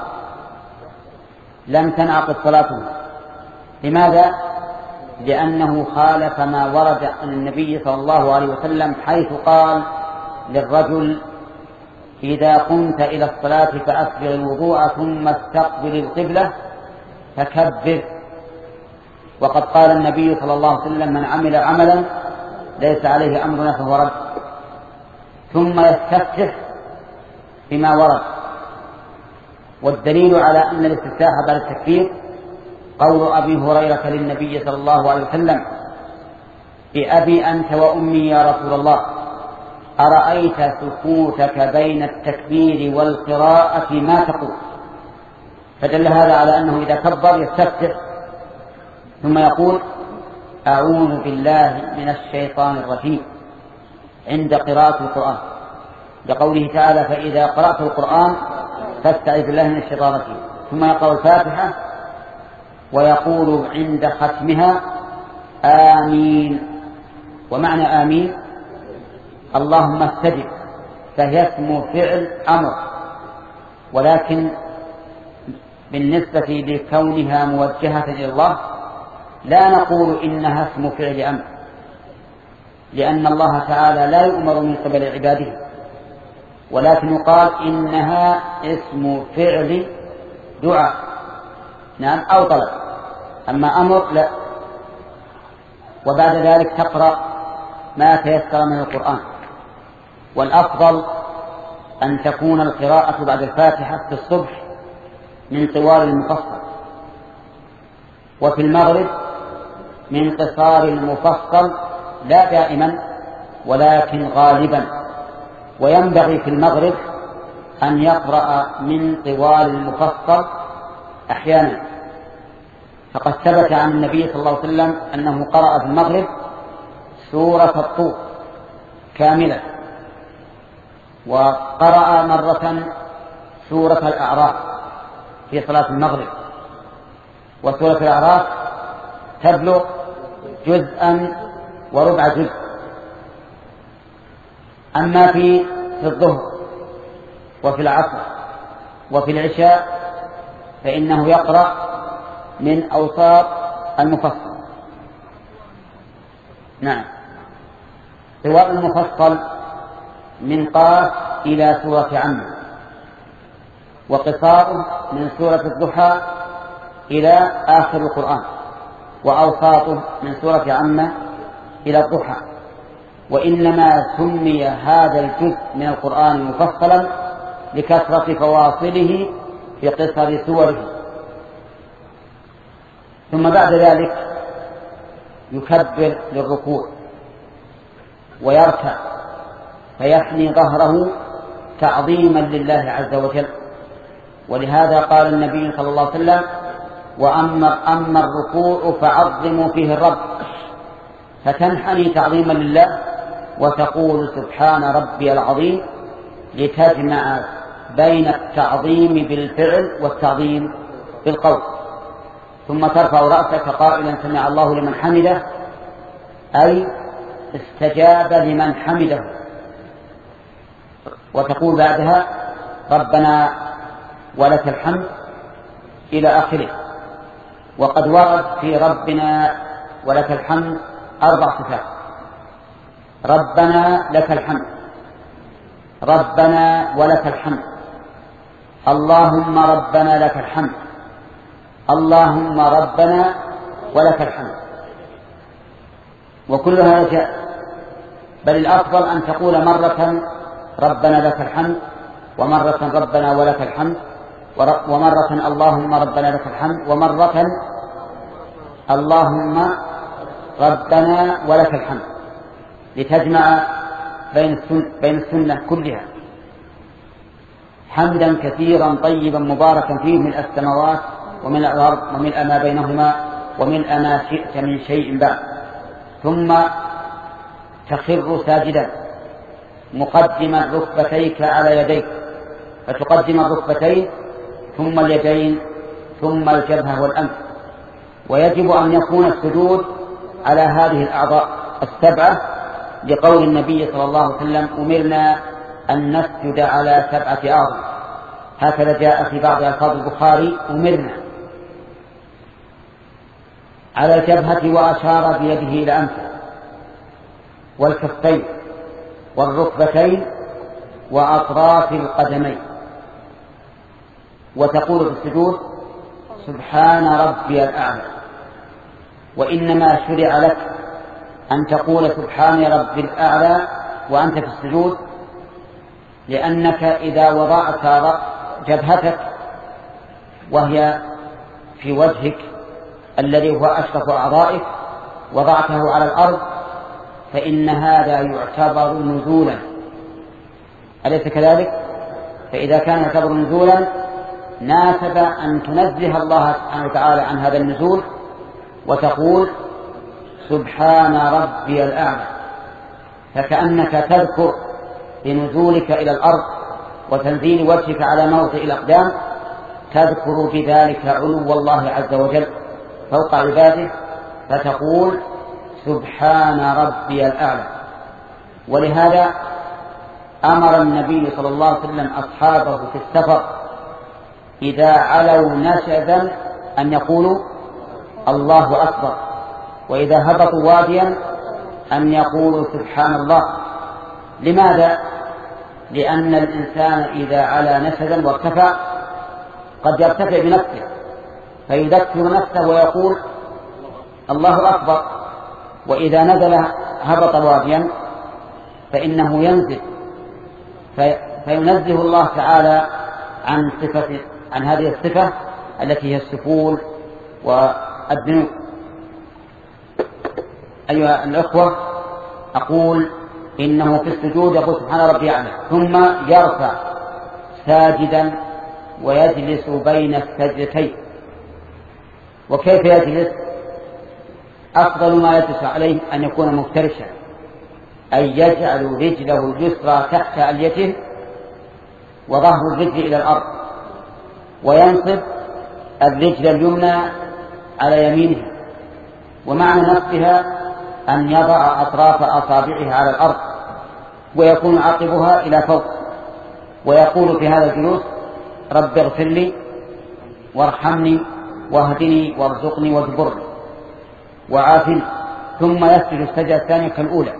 لم تنعقد صلاته. لماذا؟ لأنه خالف ما ورد عن النبي صلى الله عليه وسلم حيث قال للرجل إذا قمت إلى الصلاة فأسبغ الوضوء ثم استقبل القبلة فكبر. وقد قال النبي صلى الله عليه وسلم من عمل عملا ليس عليه أمرنا فهو رد. ثم يستفتح بما ورد. والدليل على أن الاستفتاح بعد التكبير قول أبي هريرة للنبي صلى الله عليه وسلم بأبي أنت وأمي يا رسول الله أرأيت سكوتك بين التكبير والقراءة ما تقول؟ فدل هذا على أنه إذا كبر يستفتح ثم يقول أعوذ بالله من الشيطان الرجيم عند قراءة القرآن، لقوله تعالى فإذا قرأت القرآن فاستعذ بالله من الشيطان الرجيم. ثم يقرأ الفاتحة ويقول عند ختمها آمين. ومعنى آمين اللهم استجب، فهي اسم فعل أمر، ولكن بالنسبة لكونها موجهة إلى الله لا نقول إنها اسم فعل أمر، لأن الله تعالى لا يؤمر من قبل عباده، ولكن يقال إنها اسم فعل دعاء نعم أو طلب، أما أمر لا. وبعد ذلك تقرأ ما تيسر من القرآن، والأفضل أن تكون القراءة بعد الفاتحة في الصبح من طوال المفصل، وفي المغرب من قصار المفصل، لا دائما ولكن غالبا. وينبغي في المغرب أن يقرأ من طوال المفصل أحيانا، فقد ثبت عن النبي صلى الله عليه وسلم أنه قرأ في المغرب سورة الطور كاملة، وقرأ مرة سورة الأعراف في صلاة المغرب، وسورة الأعراف تبلغ جزءا وربع جزء. أما في في الظهر وفي العصر وفي العشاء فإنه يقرأ من أوساط المفصل. نعم، طوال المفصل من قاف إلى سورة عمه، وقصاره من سورة الضحى إلى آخر القرآن، وأوساطه من سورة عمه إلى الضحى. وإنما سمي هذا الجزء من القرآن مفصلا لكثرة فواصله في قصر سوره. ثم بعد ذلك يكبر للركوع ويركع فيثني ظهره تعظيما لله عز وجل. ولهذا قال النبي صلى الله عليه وسلم وأما أما الركوع فعظموا فيه الرب، فتنحني تعظيما لله وتقول سبحان ربي العظيم، لتجمع بين التعظيم بالفعل والتعظيم بالقول. ثم ترفع رأسك قائلا سمع الله لمن حمده، أي استجاب لمن حمده، وتقول بعدها ربنا ولك الحمد إلى آخره. وقد ورد في ربنا ولك الحمد أربع صفات: ربنا لك الحمد، ربنا ولك الحمد، اللهم ربنا لك الحمد، اللهم ربنا ولك الحمد. وكل هذا جاء، بل الأفضل أن تقول مرة ربنا لك الحمد، ومرة ربنا ولك الحمد، ومرة اللهم ربنا لك الحمد، ومرة اللهم ربنا ولك الحمد، لتجمع بين السنة, بين السنة كلها. حمدا كثيرا طيبا مباركا فيه من السماوات ومن الأرض ومن ما بينهما ومن ما شئت من شيء بعد. ثم تخر ساجدا مقدما ركبتيك على يديك، فتقدم الركبتين ثم اليدين ثم الجبهة والأنف. ويجب أن يكون السجود على هذه الأعضاء السبعة، لقول النبي صلى الله عليه وسلم: أمرنا أن نسجد على سبعة أعضاء. هكذا جاء في بعض ألفاظ البخاري: أمرنا. على الجبهة، وأشار بيده إلى أنفه والكفين والركبتين وأطراف القدمين. وتقول في السجود: سبحان ربي الأعلى. وإنما شرع لك أن تقول سبحان ربي الأعلى وأنت في السجود، لأنك إذا وضعت جبهتك وهي في وجهك الذي هو أشرف أعضائك وضعته على الأرض، فإن هذا يعتبر نزولا، أليس كذلك؟ فإذا كان يعتبر نزولا ناسب أن تنزه الله سبحانه وتعالى عن هذا النزول، وتقول سبحان ربي الأعلى، فكأنك تذكر بنزولك إلى الأرض وتنزيل وجهك على موضع الأقدام، تذكر بذلك علو الله عز وجل فوق عباده، فتقول سبحان ربي الأعلى. ولهذا أمر النبي صلى الله عليه وسلم أصحابه في السفر إذا علوا نشزا أن يقولوا الله أكبر، وإذا هبطوا واديا أن يقولوا سبحان الله. لماذا؟ لأن الإنسان إذا علا نشزا وارتفع قد يرتفع بنفسه فيذكر نفسه ويقول الله أكبر، وإذا نزل هبط واديا فإنه ينزل فينزه الله تعالى عن صفة عن هذه الصفة التي هي السفول والذنوب. أيها الأخوة، أقول إنه في السجود يقول سبحان ربي الأعلى، ثم يرفع ساجدا ويجلس بين السجدتين. وكيف يجلس؟ أفضل ما يجلس عليه أن يكون مفترشا، أي يجعل رجله اليسرى تحت أليته وظهر الرجل إلى الأرض، وينصب الرجل اليمنى على يمينه، ومعنى نصبها أن يضع أطراف أصابعه على الأرض ويكون عقبها إلى فوق، ويقول في هذا الجلوس رب اغفر لي وارحمني واهدني وارزقني واجبرني وعافني، ثم يسجد السجدة الثانية كالأولى،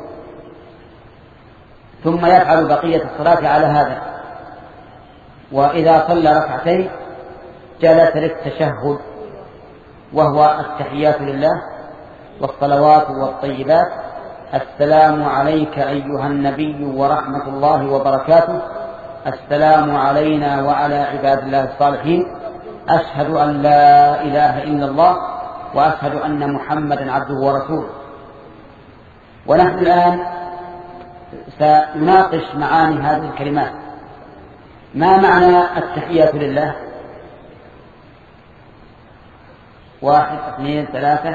ثم يفعل بقية الصلاة على هذا. وإذا صلى ركعتين جلس للتشهد، وهو التحيات لله والصلوات والطيبات: السلام عليك أيها النبي ورحمة الله وبركاته، السلام علينا وعلى عباد الله الصالحين، أشهد أن لا إله إلا الله وأشهد أن محمدا عبده ورسوله. ونحن الآن سنناقش معاني هذه الكلمات. ما معنى التحيات لله؟ واحد اثنين ثلاثة.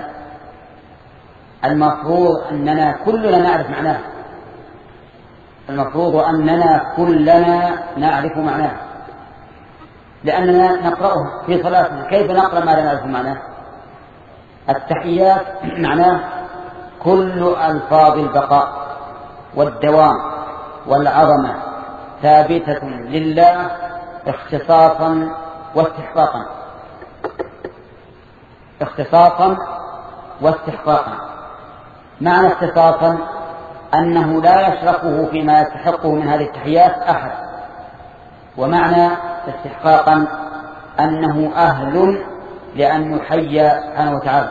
المفروض أننا كلنا نعرف معناه، المفروض أننا كلنا نعرف معناه، لأننا نقرأه في صلاتنا. كيف نقرأ ما لا نعرف معناه؟ التحيات معناه كل ألفاظ البقاء والدوام والعظمة ثابتة لله اختصاصا واستحقاقا، اختصاصا واستحقاقا. معنى اختصاصا أنه لا يشركه فيما يستحقه من هذه التحيات أحد، ومعنى استحقاقا أنه أهل لأن يحيى سبحانه وتعالى.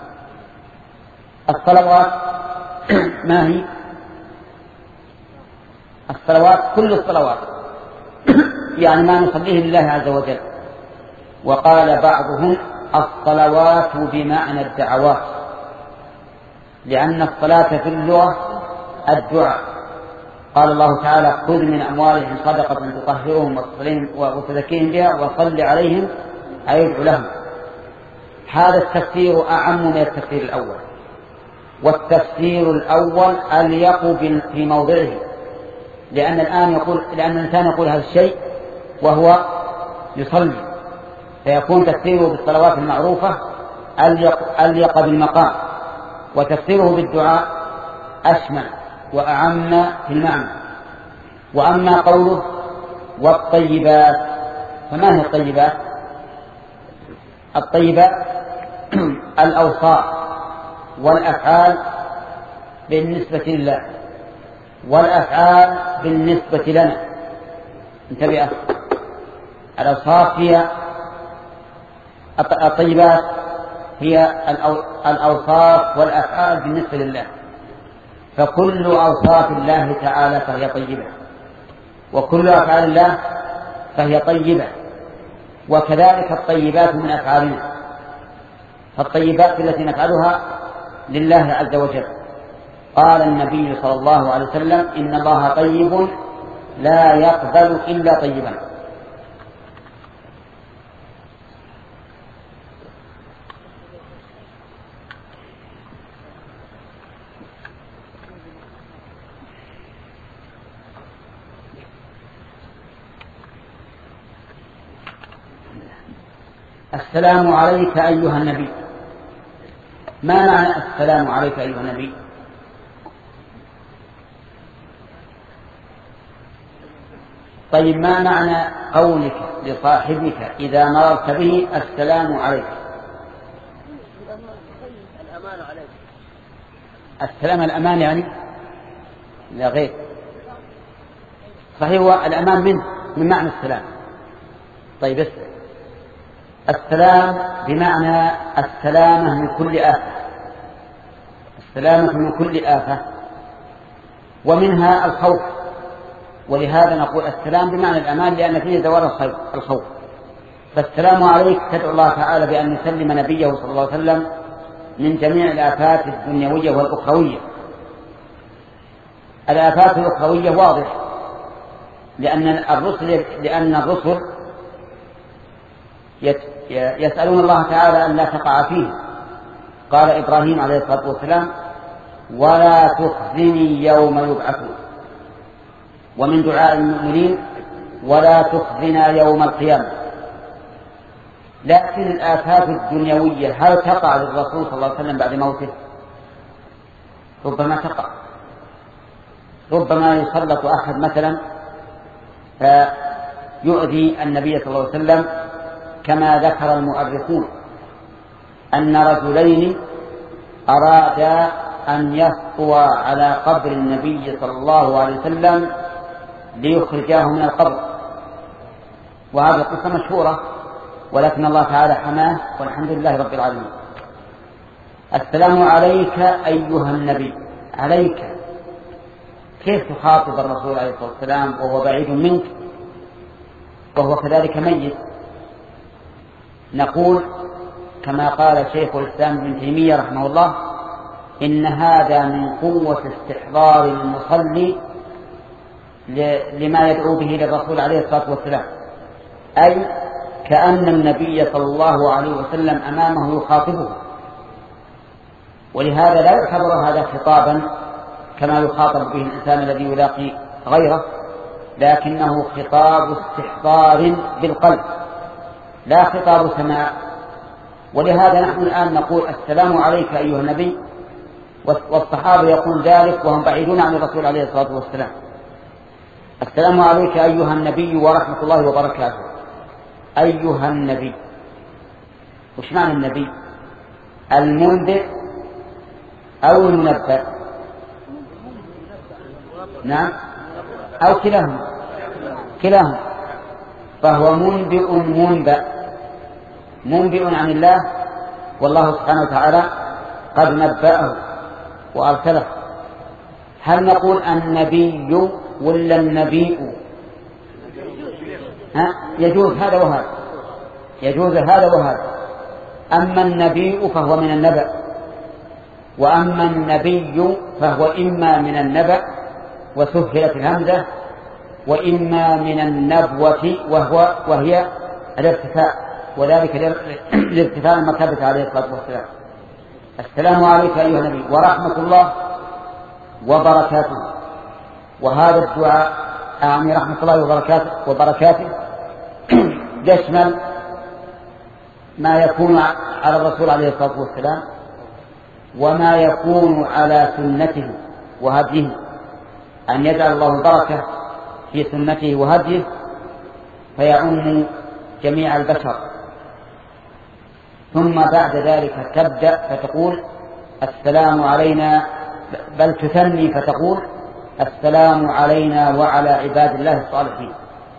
الصلوات ما هي؟ الصلوات كل الصلوات يعني ما نصليه لله عز وجل. وقال بعضهم الصلوات بمعنى الدعوات، لأن الصلاة في اللغة الدعاء. قال الله تعالى خذ من أموالهم صدقة تطهرهم وتزكيهم بها وصل عليهم أي ادع لهم. هذا التفسير أعم من التفسير الأول، والتفسير الأول أليق في موضعه، لأن الآن يقول لأن الإنسان يقول هذا الشيء وهو يصلي، فيكون تفسيره بالصلوات المعروفة أليق, أليق بالمقام، وتفسيره بالدعاء أشمل وأعم في المعنى. وأما قوله والطيبات، فما هي الطيبات؟ الطيبات الأوصاف والأفعال بالنسبة لله والأفعال بالنسبة لنا. انتبه، الأوصاف هي الطيبات هي الأوصاف والأفعال بالنسبة لله، فكل أوصاف الله تعالى فهي طيبة، وكل أفعال الله فهي طيبة، وكذلك الطيبات من أفعالنا، فالطيبات التي نفعلها لله عز وجل. قال النبي صلى الله عليه وسلم إن الله طيب لا يقبل إلا طيبا. السلام عليك أيها النبي. ما معنى السلام عليك أيها النبي؟ طيب ما معنى قولك لصاحبك إذا مررت به السلام عليك؟ الأمان عليك. السلام الأمان يعني لا غير صحيح، هو الأمان منه من معنى السلام. طيب اسمع، السلام بمعنى السلامة من كل آفة، السلامة من كل آفة ومنها الخوف، ولهذا نقول السلام بمعنى الأمان لأن فيه زوال الخوف. فالسلام عليك تدعو الله تعالى بأن يسلم نبيه صلى الله عليه وسلم من جميع الآفات الدنيوية والأخروية. الآفات الأخروية واضح، لأن الرسل لأن الرسل يسألون الله تعالى أن لا تقع فيه. قال إبراهيم عليه الصلاة والسلام ولا تخزني يوم يبعثون، ومن دعاء المؤمنين ولا تخزنا يوم القيامة. لكن الآفات الدنيوية هل تقع للرسول صلى الله عليه وسلم بعد موته؟ ربما تقع، ربما يسلط أحد مثلا فيؤذي النبي صلى الله عليه وسلم، كما ذكر المؤرخون أن رجلين أرادا أن يسطوا على قبر النبي صلى الله عليه وسلم ليخرجاه من القبر، وهذه القصة مشهورة، ولكن الله تعالى حماه والحمد لله رب العالمين. السلام عليك أيها النبي. عليك، كيف تخاطب الرسول عليه الصلاة والسلام وهو بعيد منك وهو كذلك ميت؟ نقول كما قال شيخ الإسلام ابن تيمية رحمه الله إن هذا من قوة استحضار المصلي لما يدعو به للرسول عليه الصلاة والسلام، أي كأن النبي صلى الله عليه وسلم أمامه يخاطبه، ولهذا لا يعتبر هذا خطابا كما يخاطب به الإنسان الذي يلاقي غيره، لكنه خطاب استحضار بالقلب لا خطاب سماع. ولهذا نحن الآن نقول السلام عليك أيها النبي، والصحابة يقول ذلك وهم بعيدون عن الرسول عليه الصلاة والسلام. السلام عليك أيها النبي ورحمة الله وبركاته. أيها النبي، وش معنى النبي؟ المنذر أو المنبأ؟ نعم، أو كلاهما كلاهما فهو منبئ منبأ، منبئ عن الله، والله سبحانه وتعالى قد نبأه وأرسله. هل نقول النبي ولا النبي؟ ها؟ يجوز هذا وهذا، يجوز هذا وهذا. أما النبي فهو من النبأ، وأما النبي فهو إما من النبأ وسهلت الهمزة، وإما من النبوة وهو وهي الارتفاع، وذلك لارتفاع المرتبة عليه الصلاة والسلام. السلام عليك أيها النبي ورحمة الله وبركاته. وهذا الدعاء أعني رحمة الله وبركاته وبركاته يشمل ما يكون على الرسول عليه الصلاة والسلام وما يكون على سنته وهديه، أن يجعل الله البركة في سنته وهديه فيعم جميع البشر. ثم بعد ذلك تبدأ فتقول السلام علينا، بل تثني فتقول السلام علينا وعلى عباد الله الصالحين.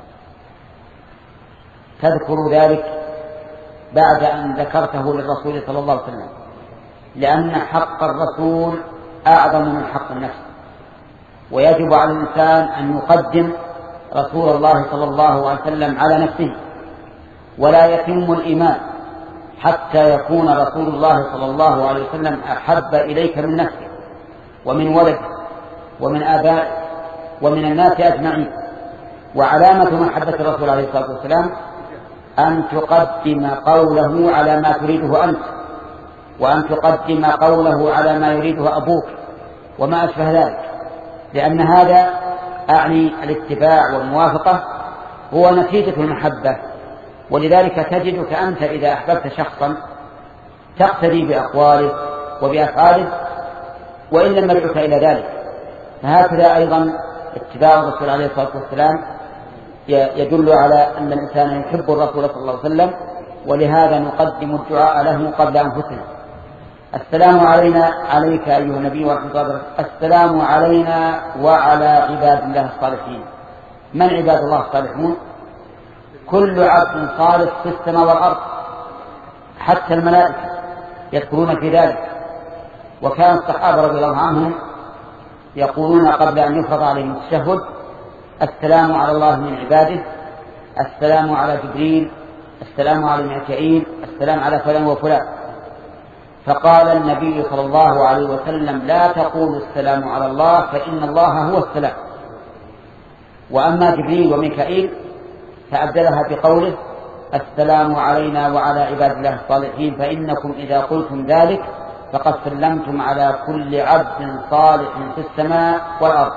تذكر ذلك بعد أن ذكرته للرسول صلى الله عليه وسلم، لأن حق الرسول أعظم من حق النفس، ويجب على الإنسان أن يقدم رسول الله صلى الله عليه وسلم على نفسه. ولا يتم الإيمان حتى يكون رسول الله صلى الله عليه وسلم أحب إليك من نفسك ومن ولدك ومن آبائك ومن الناس أجمعين. وعلامة محبة الرسول عليه الصلاة والسلام أن تقدم قوله على ما تريده أنت، وأن تقدم قوله على ما يريده أبوك وما أشبه ذلك، لأن هذا أعني الاتباع والموافقة هو نتيجة المحبة. ولذلك تجدك أنت إذا أحببت شخصا تقتدي بأقواله وبأفعاله وإن لم يدعك إلى ذلك. فهكذا أيضا اتباع الرسول عليه الصلاة والسلام يدل على أن الإنسان يحب الرسول صلى الله عليه وسلم، ولهذا نقدم الدعاء له قبل أنفسنا. السلام علينا عليك أيها النبي ورحمة الله وبركاته. السلام علينا وعلى عباد الله الصالحين. من عباد الله الصالحون؟ كل عبد صالح في السماء والأرض، حتى الملائكة يذكرون في ذلك. وكان الصحابة رضي الله عنهم يقولون قبل أن يفرض عليهم التشهد السلام على الله من عباده، السلام على جبريل، السلام على ميكائيل، السلام على فلان وفلان. فقال النبي صلى الله عليه وسلم لا تقولوا السلام على الله فإن الله هو السلام. وأما جبريل وميكائيل فأبدلها بقوله السلام علينا وعلى عباد الله الصالحين، فإنكم إذا قلتم ذلك فقد سلمتم على كل عبد صالح في السماء والأرض.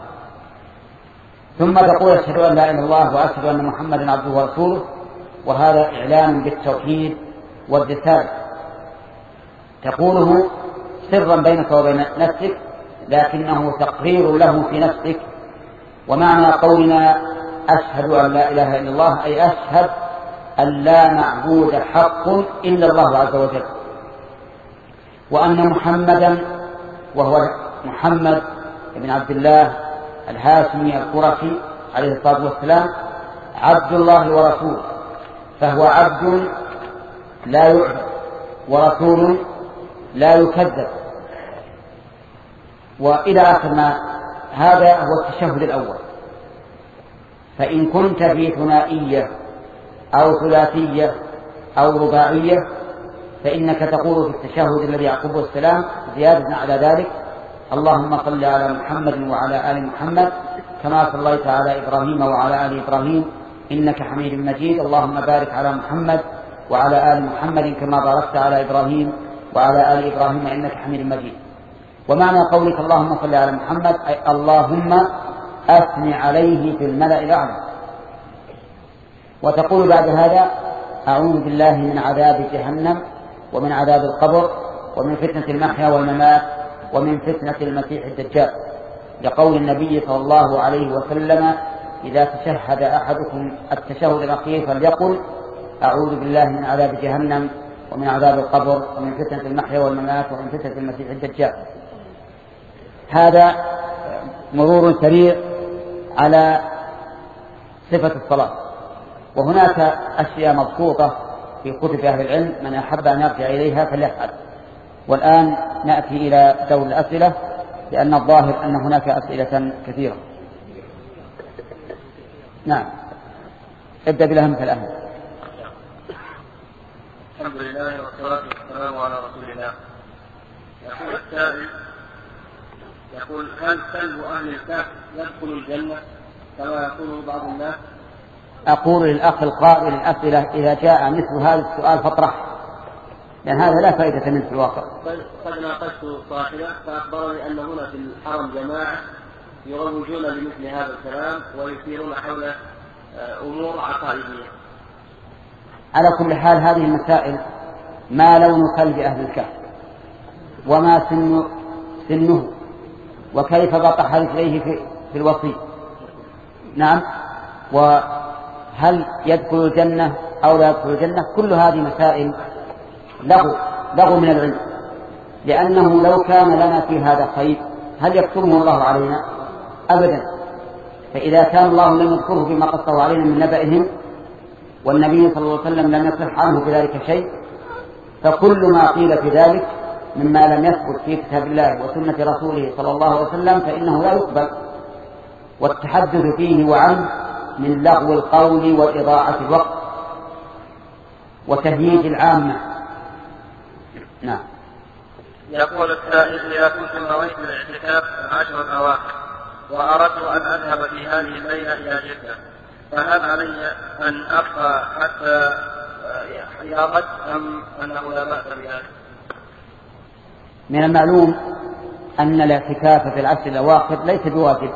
ثم تقول أشهد أن لا إله إلا الله وأشهد أن محمدا عبده ورسوله، وهذا إعلان بالتوحيد والرسالة، تقوله سرا بينك وبين نفسك لكنه تقرير له في نفسك. ومعنى قولنا أشهد أن لا إله إلا الله أي أشهد أن لا معبود حق إلا الله عز وجل، وأن محمدا وهو محمد بن عبد الله الهاشمي القرشي عليه الصلاة والسلام عبد الله ورسوله، فهو عبد لا يعبد ورسول لا يكذب. وإلى آخر ما هذا هو التشهد الأول. فإن كنت في ثنائية أو ثلاثية أو رباعية فإنك تقول في التشهد الذي يعقبه السلام زيادة على ذلك اللهم صل على محمد وعلى آل محمد كما صليت على إبراهيم وعلى آل إبراهيم إنك حميد مجيد، اللهم بارك على محمد وعلى آل محمد كما باركت على إبراهيم وعلى آل إبراهيم إنك حميد مجيد. ومعنى قولك اللهم صل على محمد أي اللهم أثني عليه في الملأ الأعلى. وتقول بعد هذا أعوذ بالله من عذاب جهنم ومن عذاب القبر ومن فتنة المحيا والممات ومن فتنة المسيح الدجال، لقول النبي صلى الله عليه وسلم إذا تشهد أحدكم التشهد الأخير فليقل أعوذ بالله من عذاب جهنم ومن عذاب القبر ومن فتنة المحيا والممات ومن فتنة المسيح الدجال. هذا مرور سريع على صفة الصلاة. وهناك أشياء مبسوطة في كتب أهل العلم، من أحب أن يرجع إليها فليفعل. والآن نأتي إلى دور الأسئلة، لأن الظاهر أن هناك أسئلة كثيرة. نعم، ابدأ بالأهم فالأهم. الحمد لله والصلاة والسلام على رسول الله. يقول السائل، يقول: هل كلب أهل الكهف يدخل الجنة كما يقول بعض الناس؟ أقول للأخ القائل الأسئلة: إذا جاء مثل هذا السؤال فاطرح، لأن هذا لا فائدة منه في الواقع. قد ناقشت صاحبه فأخبرني أن هنا في الحرم جماعة يروجون لمثل هذا الكلام ويثيرون حول أمور عقائدية. على كل حال هذه المسائل: ما لون كلب أهل الكهف، وما سن سنه، وكيف بطح رجليه في, في الوصي، نعم، وهل يدخل الجنة أو لا يدخل الجنة، كل هذه مسائل لغو لغو من العلم، لأنه لو كان لنا في هذا خير هل يكتمه الله علينا؟ أبدا. فإذا كان الله لم يذكره بما قصه علينا من نبأهم، والنبي صلى الله عليه وسلم لم يصح عنه بذلك شيء، فكل ما قيل في ذلك مما لم يثبت في كتاب الله وسنة رسوله صلى الله عليه وسلم فإنه لا يقبل، والتحدث فيه وعنه من لغو القول وإضاعة الوقت وتهييج العامة. نعم. يقول السائل: إذا كنت نويت الاعتكاف عشر الأواخر وأردت أن أذهب في هذه الليلة إلى جدة، فهل علي أن أبقى حتى يغد أم أنه لا بأس بذلك؟ من المعلوم أن الاعتكاف في العشر الأواخر ليس بواجب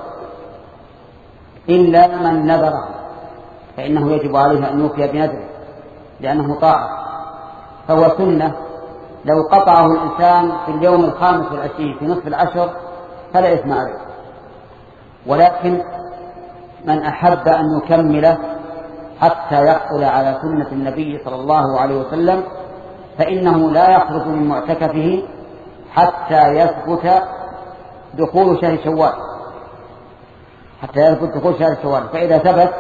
إلا من نذره، فإنه يجب عليه أن يوفي بنذره لأنه طاعة، فهو سنة. لو قطعه الإنسان في اليوم الخامس والعشرين في نصف العشر فلا إثم عليه، ولكن من أحب أن يكمل حتى يحصل على سنة النبي صلى الله عليه وسلم فإنه لا يخرج من معتكفه حتى يثبت دخول شهر شوال حتى يثبت دخول شهر شوال فإذا ثبت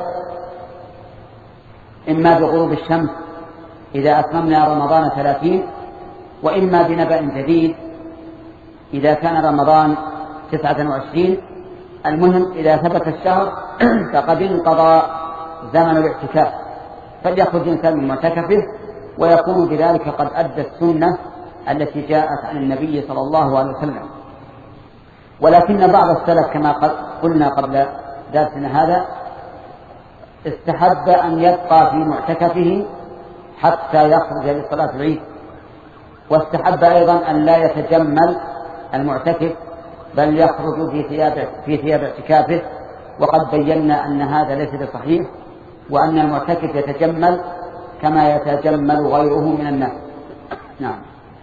إما بغروب الشمس إذا أتممنا رمضان ثلاثين، وإما بنبأ جديد إذا كان رمضان تسعة وعشرين. المهم إذا ثبت الشهر فقد انقضى زمن الاعتكاف، فليخرج الإنسان من معتكفه ويكون بذلك قد أدى السنة التي جاءت عن النبي صلى الله عليه وسلم. ولكن بعض السلف كما قلنا قبل درسنا هذا استحب أن يبقى في معتكفه حتى يخرج لصلاة العيد، واستحب أيضا أن لا يتجمل المعتكف بل يخرج في ثياب في ثياب اعتكافه، وقد بينا أن هذا ليس بصحيح، وأن المعتكف يتجمل كما يتجمل غيره من الناس. نعم.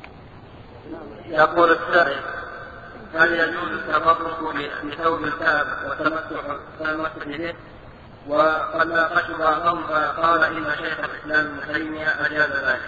يقول السائل: هل يجوز التبرك بثوب الكعبة والتمسك به؟ وقد ناقش بعضهم فقال إن شيخ الإسلام ابن تيمية أجاز ذلك.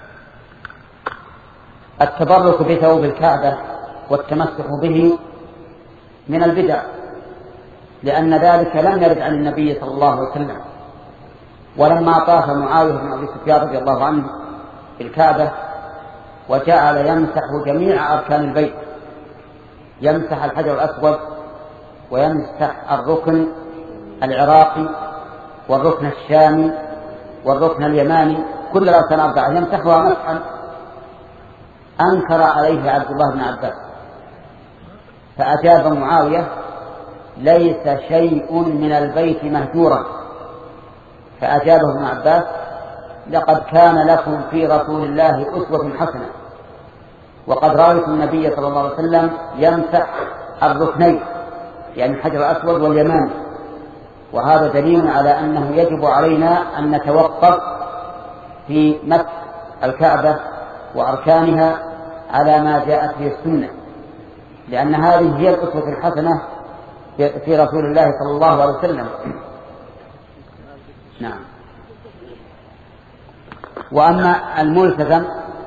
التبرك بثوب الكعبة والتمسح به من البدع، لأن ذلك لم يرد عن النبي صلى الله عليه وسلم. ولما طاف معاوية بن أبي سفيان رضي الله عنه بالكعبة وجعل يمسح جميع أركان البيت، يمسح الحجر الأسود ويمسح الركن العراقي والركن الشامي والركن اليماني، كل الأركان أربعة يمسحها مسحا، أنكر عليه عبد الله بن عباس فأجاب معاوية: ليس شيء من البيت مهجورا. فأجابه ابن عباس: لقد كان لكم في رسول الله أسوة حسنة، وقد رأيت النبي صلى الله عليه وسلم يمسح الركنين يعني الحجر الأسود واليماني، وهذا دليل على أنه يجب علينا أن نتوقف في مسح الكعبة وأركانها على ما جاءت به السنة، لأن هذه هي الأسوة الحسنة في رسول الله صلى الله عليه وسلم. نعم. وأما الملتزم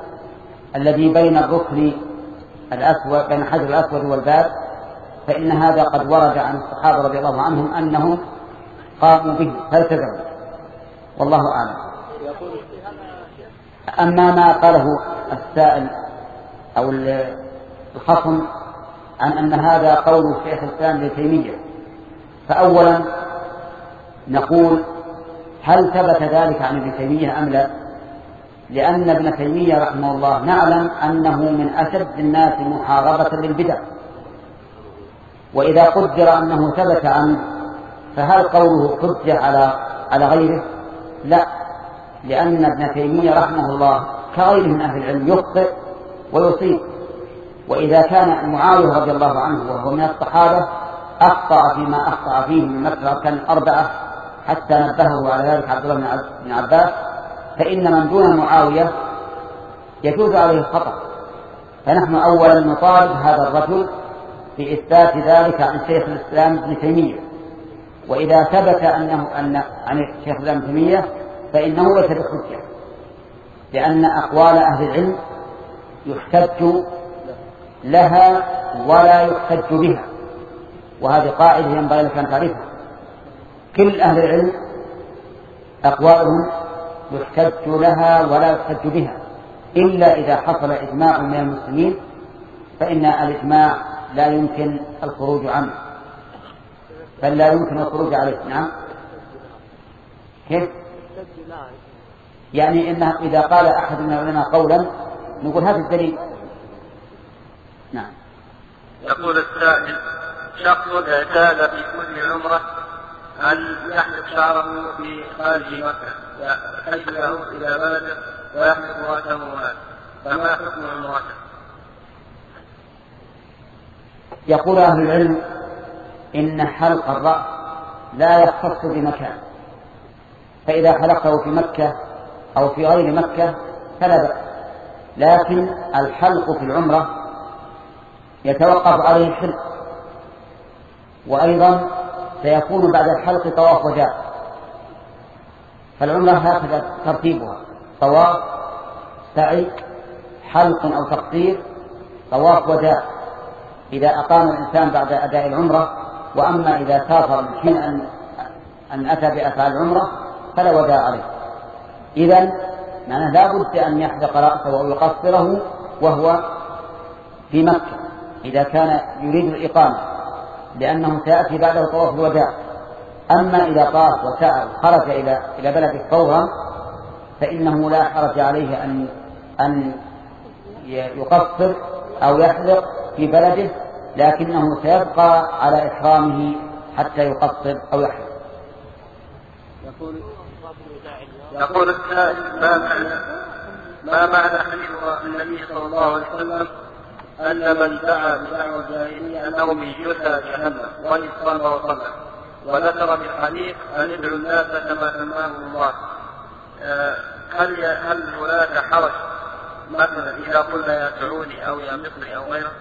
الذي بين الركن الأسود بين الحجر الأسود والباب، فإن هذا قد ورد عن الصحابة رضي الله عنهم أنهم قاموا به فالتزموا، والله أعلم. أما ما قاله السائل أو الخصم عن أن هذا قول شيخ الإسلام ابن تيمية، فأولا نقول هل ثبت ذلك عن ابن تيمية أم لا؟ لأن ابن تيمية رحمه الله نعلم أنه من أشد الناس محاربة للبدع، وإذا قدر أنه ثبت عنه فهل قوله حجة على على غيره؟ لا، لأن ابن تيمية رحمه الله كغيره من أهل العلم يخطئ ويصيب، وإذا كان معاوية رضي الله عنه وهو من الصحابة أخطأ فيما أخطأ فيه من مثل كان الأربعة حتى نبهه على ذلك عبد الله بن عباس، فإن من دون معاوية يجوز عليه الخطأ. فنحن أولا نطالب هذا الرجل بإثبات ذلك عن شيخ الإسلام ابن تيمية، وإذا ثبت أنه أن عن شيخ الإسلام ابن تيمية فإنه ليس بحجة، لأن أقوال أهل العلم يحتج لها ولا يحتج بها، وهذه قاعدة ينبغي لك أن تعرفها. كل أهل العلم أقوالهم يحتج لها ولا يحتج بها، إلا إذا حصل إجماع من المسلمين، فإن الإجماع لا يمكن الخروج عنه، بل لا يمكن الخروج عليه. نعم، كيف؟ يعني إنه إذا قال أحد من العلماء قولا نقول هذا الدليل. نعم. يقول السائل: شخص اعتاد في كل عمرة أن يحلق شعره في خارج مكة حيث يعود إلى بلده ويحلق رأسه هناك، فما حكم عمرته؟ يقول أهل العلم إن حلق الرأس لا يختص بمكان، فإذا حلقه في مكة أو في غير مكة فلا بأس، لكن الحلق في العمرة يتوقف عليه الحلق، وأيضا سيكون بعد الحلق طواف وداع، فالعمرة هكذا ترتيبها: طواف، سعي، حلق أو تقصير، طواف وداع إذا أقام الإنسان بعد أداء العمرة. وأما إذا سافر من حين أن, أن أتى بأفعال العمرة فلا وداع عليه. إذن معناه لا بد أن يحلق رأسه أو يقصره وهو في مكة إذا كان يريد الإقامة، لأنه سيأتي بعده طواف الوداع. أما إذا طاف وسعى خرج إلى إلى بلده فورا فإنه لا حرج عليه أن أن يقصر أو يحلق في بلده، لكنه سيبقى على إحرامه حتى يقصر أو يحلق. يقول يقول السائل: ما معنى ما معنى حديث النبي صلى الله عليه وسلم أن من دعا بدعوى الجاهلية أنه من جثى جهنم وإن صلى وصلى، وذكر في الحديث أن ادعوا الناس كما سماه الله؟ هل هل هناك حرج مثلا إذا قلنا يا سعودي أو يا مصري أو غيره؟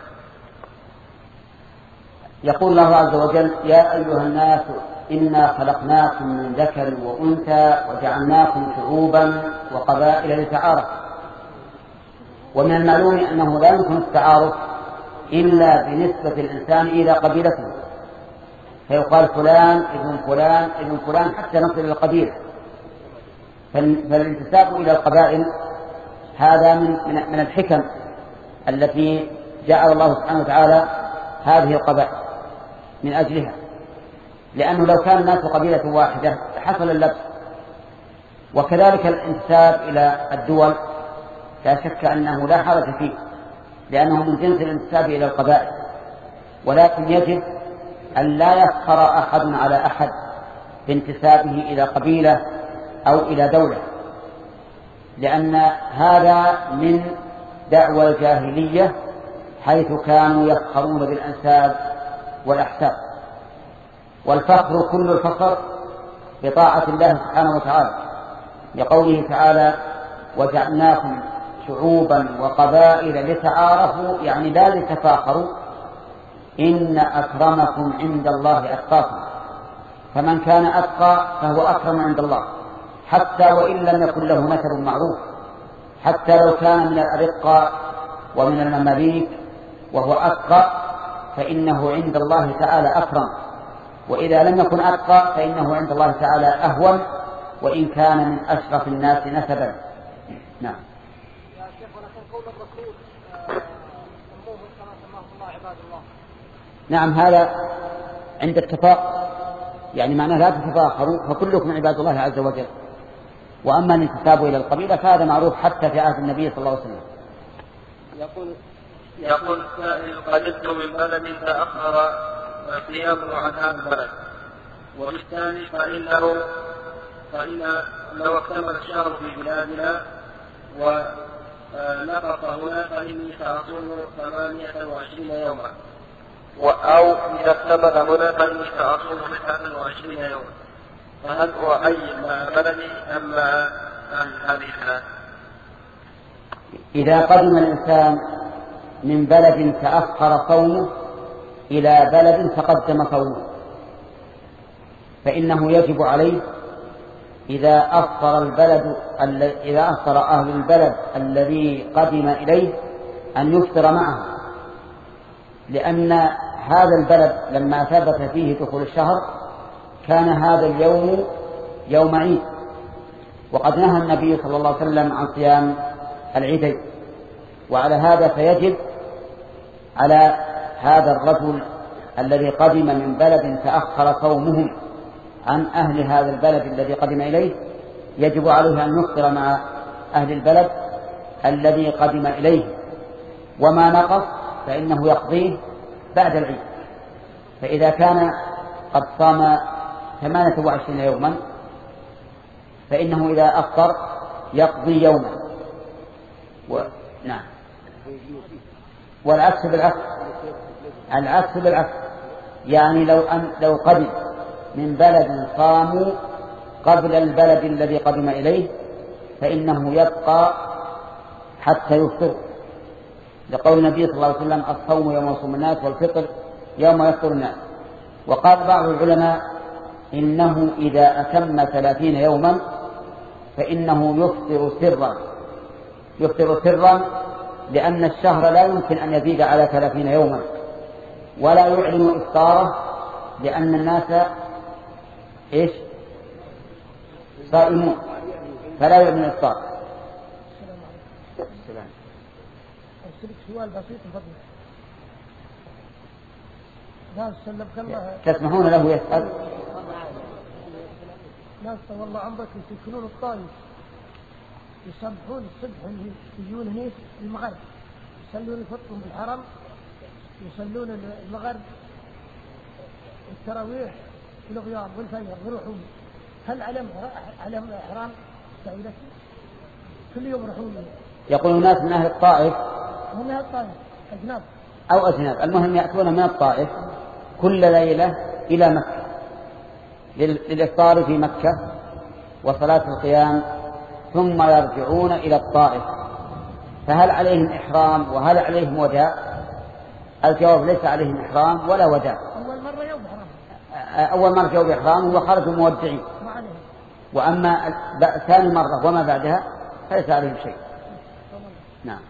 يقول الله عز وجل: يا أيها الناس إنا خلقناكم من ذكر وأنثى وجعلناكم شعوبا وقبائل لتعارفوا. ومن المعلوم أنه لا يمكن التعارف إلا بنسبة الإنسان إلى قبيلته، فيقال فلان ابن فلان ابن فلان حتى نصل إلى القبيلة. فالانتساب إلى القبائل هذا من من الحكم التي جعل الله سبحانه وتعالى هذه القبائل من أجلها، لأنه لو كان الناس قبيلة واحدة حصل اللبس. وكذلك الانتساب إلى الدول لا شك أنه لا حرج فيه، لأنه من جنس الانتساب إلى القبائل، ولكن يجب أن لا يفخر أحد على أحد بانتسابه إلى قبيلة أو إلى دولة، لأن هذا من دعوى الجاهلية حيث كانوا يفخرون بالأنساب والأحساب. والفخر كل الفخر بطاعة الله سبحانه وتعالى، لقوله تعالى: وجعلناكم شعوبا وقبائل لتعارفوا، يعني لا لتفاخروا، إن أكرمكم عند الله أتقاكم، فمن كان أتقى فهو أكرم عند الله، حتى وإن لم يكن له نسب معروف، حتى لو كان من الأرقة ومن المماليك وهو أتقى فإنه عند الله تعالى أكرم، وإذا لم يكن أتقى فإنه عند الله تعالى أهون وإن كان من أشرف الناس نسبا. نعم. يا شيخ ولكن قول الرسول سموه كما سماه الله عباد الله. نعم هذا عند اتفاق، يعني معناه لا تتفاخروا فكلكم عباد الله عز وجل. وأما الانتساب إلى القبيلة فهذا معروف حتى في عهد النبي صلى الله عليه وسلم. يقول يقول السائل قدمت من بلد تأخر قيامه عن هذا البلد، والثاني فإنه فإن لو اكتمل الشهر في بلادنا ونقص هنا فإني سأصوم ثمانية وعشرين يوما، أو إذا اكتمل هنا فإني سأصوم تسعة وعشرين يوما، فهل أعين مع بلدي أم مع هذه الثلاث؟ إذا قدم الإنسان من بلد تأخر صومه إلى بلد تقدم صومه فإنه يجب عليه إذا أفطر البلد إذا أفطر أهل البلد الذي قدم إليه أن يفطر معه، لأن هذا البلد لما ثبت فيه دخول الشهر كان هذا اليوم يوم عيد، وقد نهى النبي صلى الله عليه وسلم عن صيام العيدين. وعلى هذا فيجب على هذا الرجل الذي قدم من بلد تأخر صومه عن أهل هذا البلد الذي قدم إليه يجب عليه أن يفطر مع أهل البلد الذي قدم إليه، وما نقص فإنه يقضيه بعد العيد. فإذا كان قد صام ثمانية وعشرين يوما فإنه إذا أفطر يقضي يوما و... نعم. والعكس بالعكس العكس بالعكس يعني لو أن لو قدم من بلد صاموا قبل البلد الذي قدم إليه فإنه يبقى حتى يفطر، لقول النبي صلى الله عليه وسلم الصوم يوم يصوم الناس والفطر يوم يفطر الناس. وقال بعض العلماء إنه إذا أتم ثلاثين يوما فإنه يفطر سرا يفطر سرا لأن الشهر لا يمكن أن يزيد على ثلاثين يوما، ولا يعلن إفطاره لأن الناس إيش صائمون فلا يعلن إفطار. السلام عليكم. سؤال بسيط فضل. تسمحون له يسأل؟ ناس والله عمرك يسكنون الطائف يصبحون الصبح يجون هنا المغرب يصلون يفطرون بالحرم يصلون المغرب التراويح والغياب والفجر يروحون. هل علم علم إحرام سعيدة كل يوم يروحون؟ يقول الناس من أهل الطائف هم أهل الطائف أجناب أو أجناب، المهم يأتون من الطائف كل ليلة إلى مكة للإفطار في مكة وصلاة القيام ثم يرجعون إلى الطائف، فهل عليهم إحرام وهل عليهم وداع؟ الجواب ليس عليهم إحرام ولا وداع. أول مرة يوم إحرام أول مرة يوم إحرام وخرجوا مودعين، وأما ثاني مرة وما بعدها فليس عليهم شيء. نعم.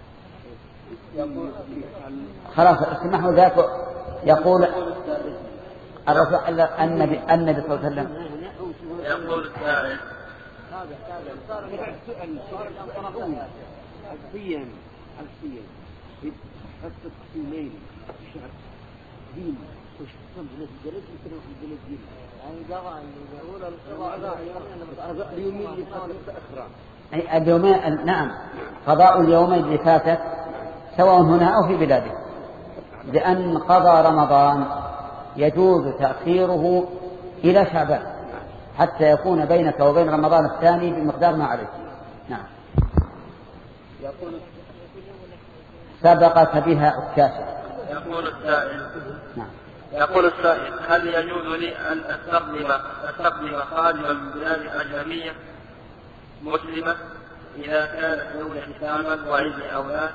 خلاص اسمحوا ذاك. يقول الرسول النبي النبي صلى الله عليه وسلم يقول السائل هذا هذا صار السؤال صار الأول الصيام الصيام حتى الصيامين شهر دين وش تصم في الجلد يمكن في الجلد دين يعني قضاء يقول القضاء اليومين اللي فاتت تأخرا اليومين. نعم قضاء اليومين اللي فاتت سواء هنا أو في بلاده، لأن قضى رمضان يجوز تأخيره إلى شعبان حتى يكون بينك وبين رمضان الثاني بمقدار ما عليك. نعم. يقول سبقت بها عكاشة. يقول السائل نعم. يقول السائل هل يجوز لي أن أستقدم أستقدم خادما من بلاد أجنبية مسلمة إذا كانت دولة حساما وعندي أولاد؟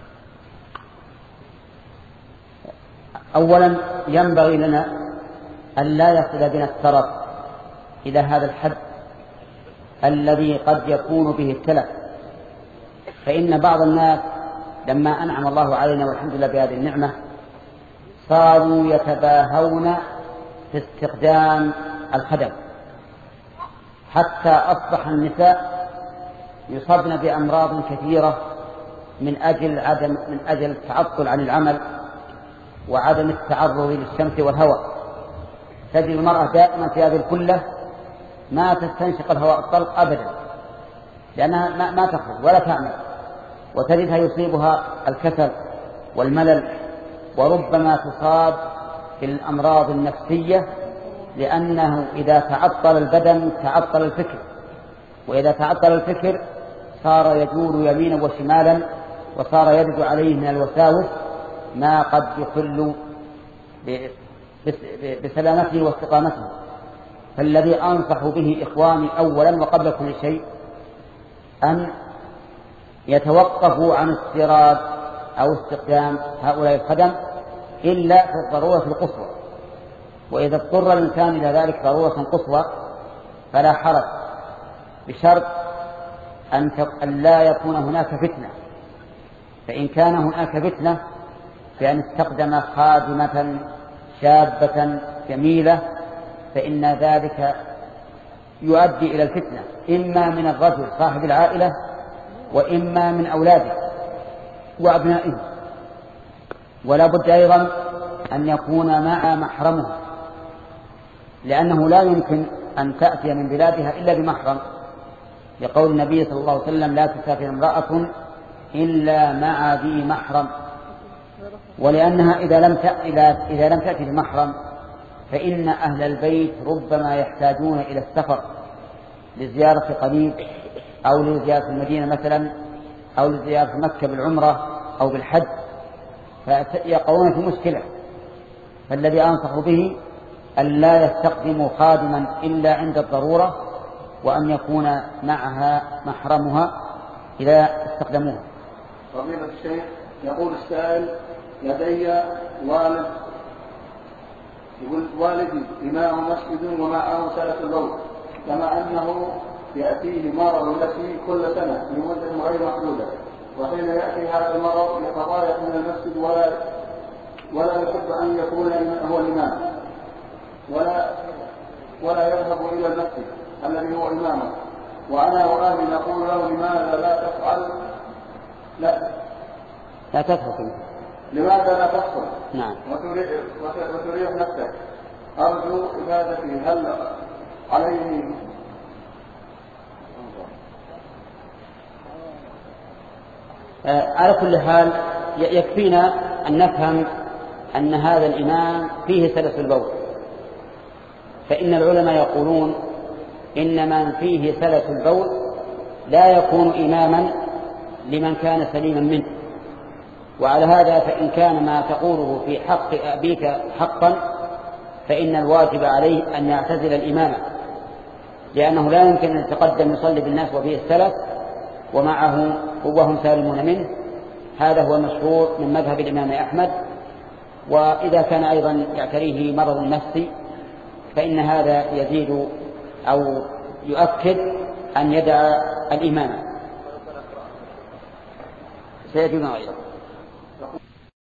أولا ينبغي لنا أن لا يصل بنا الترف إلى هذا الحد الذي قد يكون به التلف، فإن بعض الناس لما أنعم الله علينا والحمد لله بهذه النعمة صاروا يتباهون في استخدام الخدم، حتى أصبح النساء يصابن بأمراض كثيرة من أجل عدم من أجل التعطل عن العمل وعدم التعرض للشمس والهواء. تجد المرأة دائما في هذه الكلة ما تستنشق الهواء الطلق أبدا، لأنها ما, ما تخرج ولا تعمل، وتجدها يصيبها الكسل والملل، وربما تصاب بالأمراض النفسية، لأنه إذا تعطل البدن تعطل الفكر، وإذا تعطل الفكر صار يدور يمينا وشمالا، وصار يرد عليه من الوساوس ما قد يخل بسلامته واستقامته. فالذي أنصح به إخواني أولا وقبل كل شيء أن يتوقفوا عن استيراد أو استخدام هؤلاء الخدم إلا في الضرورة القصوى، وإذا اضطر الإنسان إلى ذلك ضرورة قصوى فلا حرج، بشرط أن لا يكون هناك فتنة. فإن كان هناك فتنة بأن استخدم خادمة شابة جميلة فإن ذلك يؤدي إلى الفتنة، إما من الرجل صاحب العائلة وإما من أولاده وأبنائه. ولا بد أيضا أن يكون مع محرمه، لأنه لا يمكن أن تأتي من بلادها إلا بمحرم، لقول النبي صلى الله عليه وسلم لا تسافر امرأة إلا مع ذي محرم. ولأنها إذا لم إذا لم تأتي بمحرم فإن أهل البيت ربما يحتاجون إلى السفر لزيارة قريب أو لزيارة المدينة مثلا أو لزيارة مكة بالعمرة أو بالحج، فيقعون في مشكلة. فالذي أنصح به أن لا يستخدموا خادما إلا عند الضرورة، وأن يكون معها محرمها إذا استخدموها. فضيلة الشيخ، يقول السائل: لدي والد يقول والدي إمام مسجد ومعه سلة البول، كما أنه يأتيه مرض التي كل سنة لمدة غير محدودة، وحين يأتي هذا المرض يتضايق من المسجد ولا ولا يحب أن يكون هو الإمام، ولا ولا يذهب إلى المسجد الذي هو إمامه، وأنا وأهلي نقول له: لماذا لا تفعل؟ لا لا تفعل لماذا لا تفعل؟ نعم. وتريح نفسك. أرجو إفادتي، هل عليه؟ آه على كل حال يكفينا أن نفهم أن هذا الإمام فيه سلس البول، فإن العلماء يقولون إن من فيه سلس البول لا يكون إماما لمن كان سليما منه. وعلى هذا فإن كان ما تقوله في حق أبيك حقا فإن الواجب عليه أن يعتزل الإمامة، لأنه لا يمكن أن يتقدم يصلي بالناس وفيه السلف ومعه وهم سالمون منه. هذا هو مشهور من مذهب الإمام أحمد. وإذا كان أيضا يعتريه مرض نفسي فإن هذا يزيد أو يؤكد أن يدع الإمامة. سيجينا أيضا.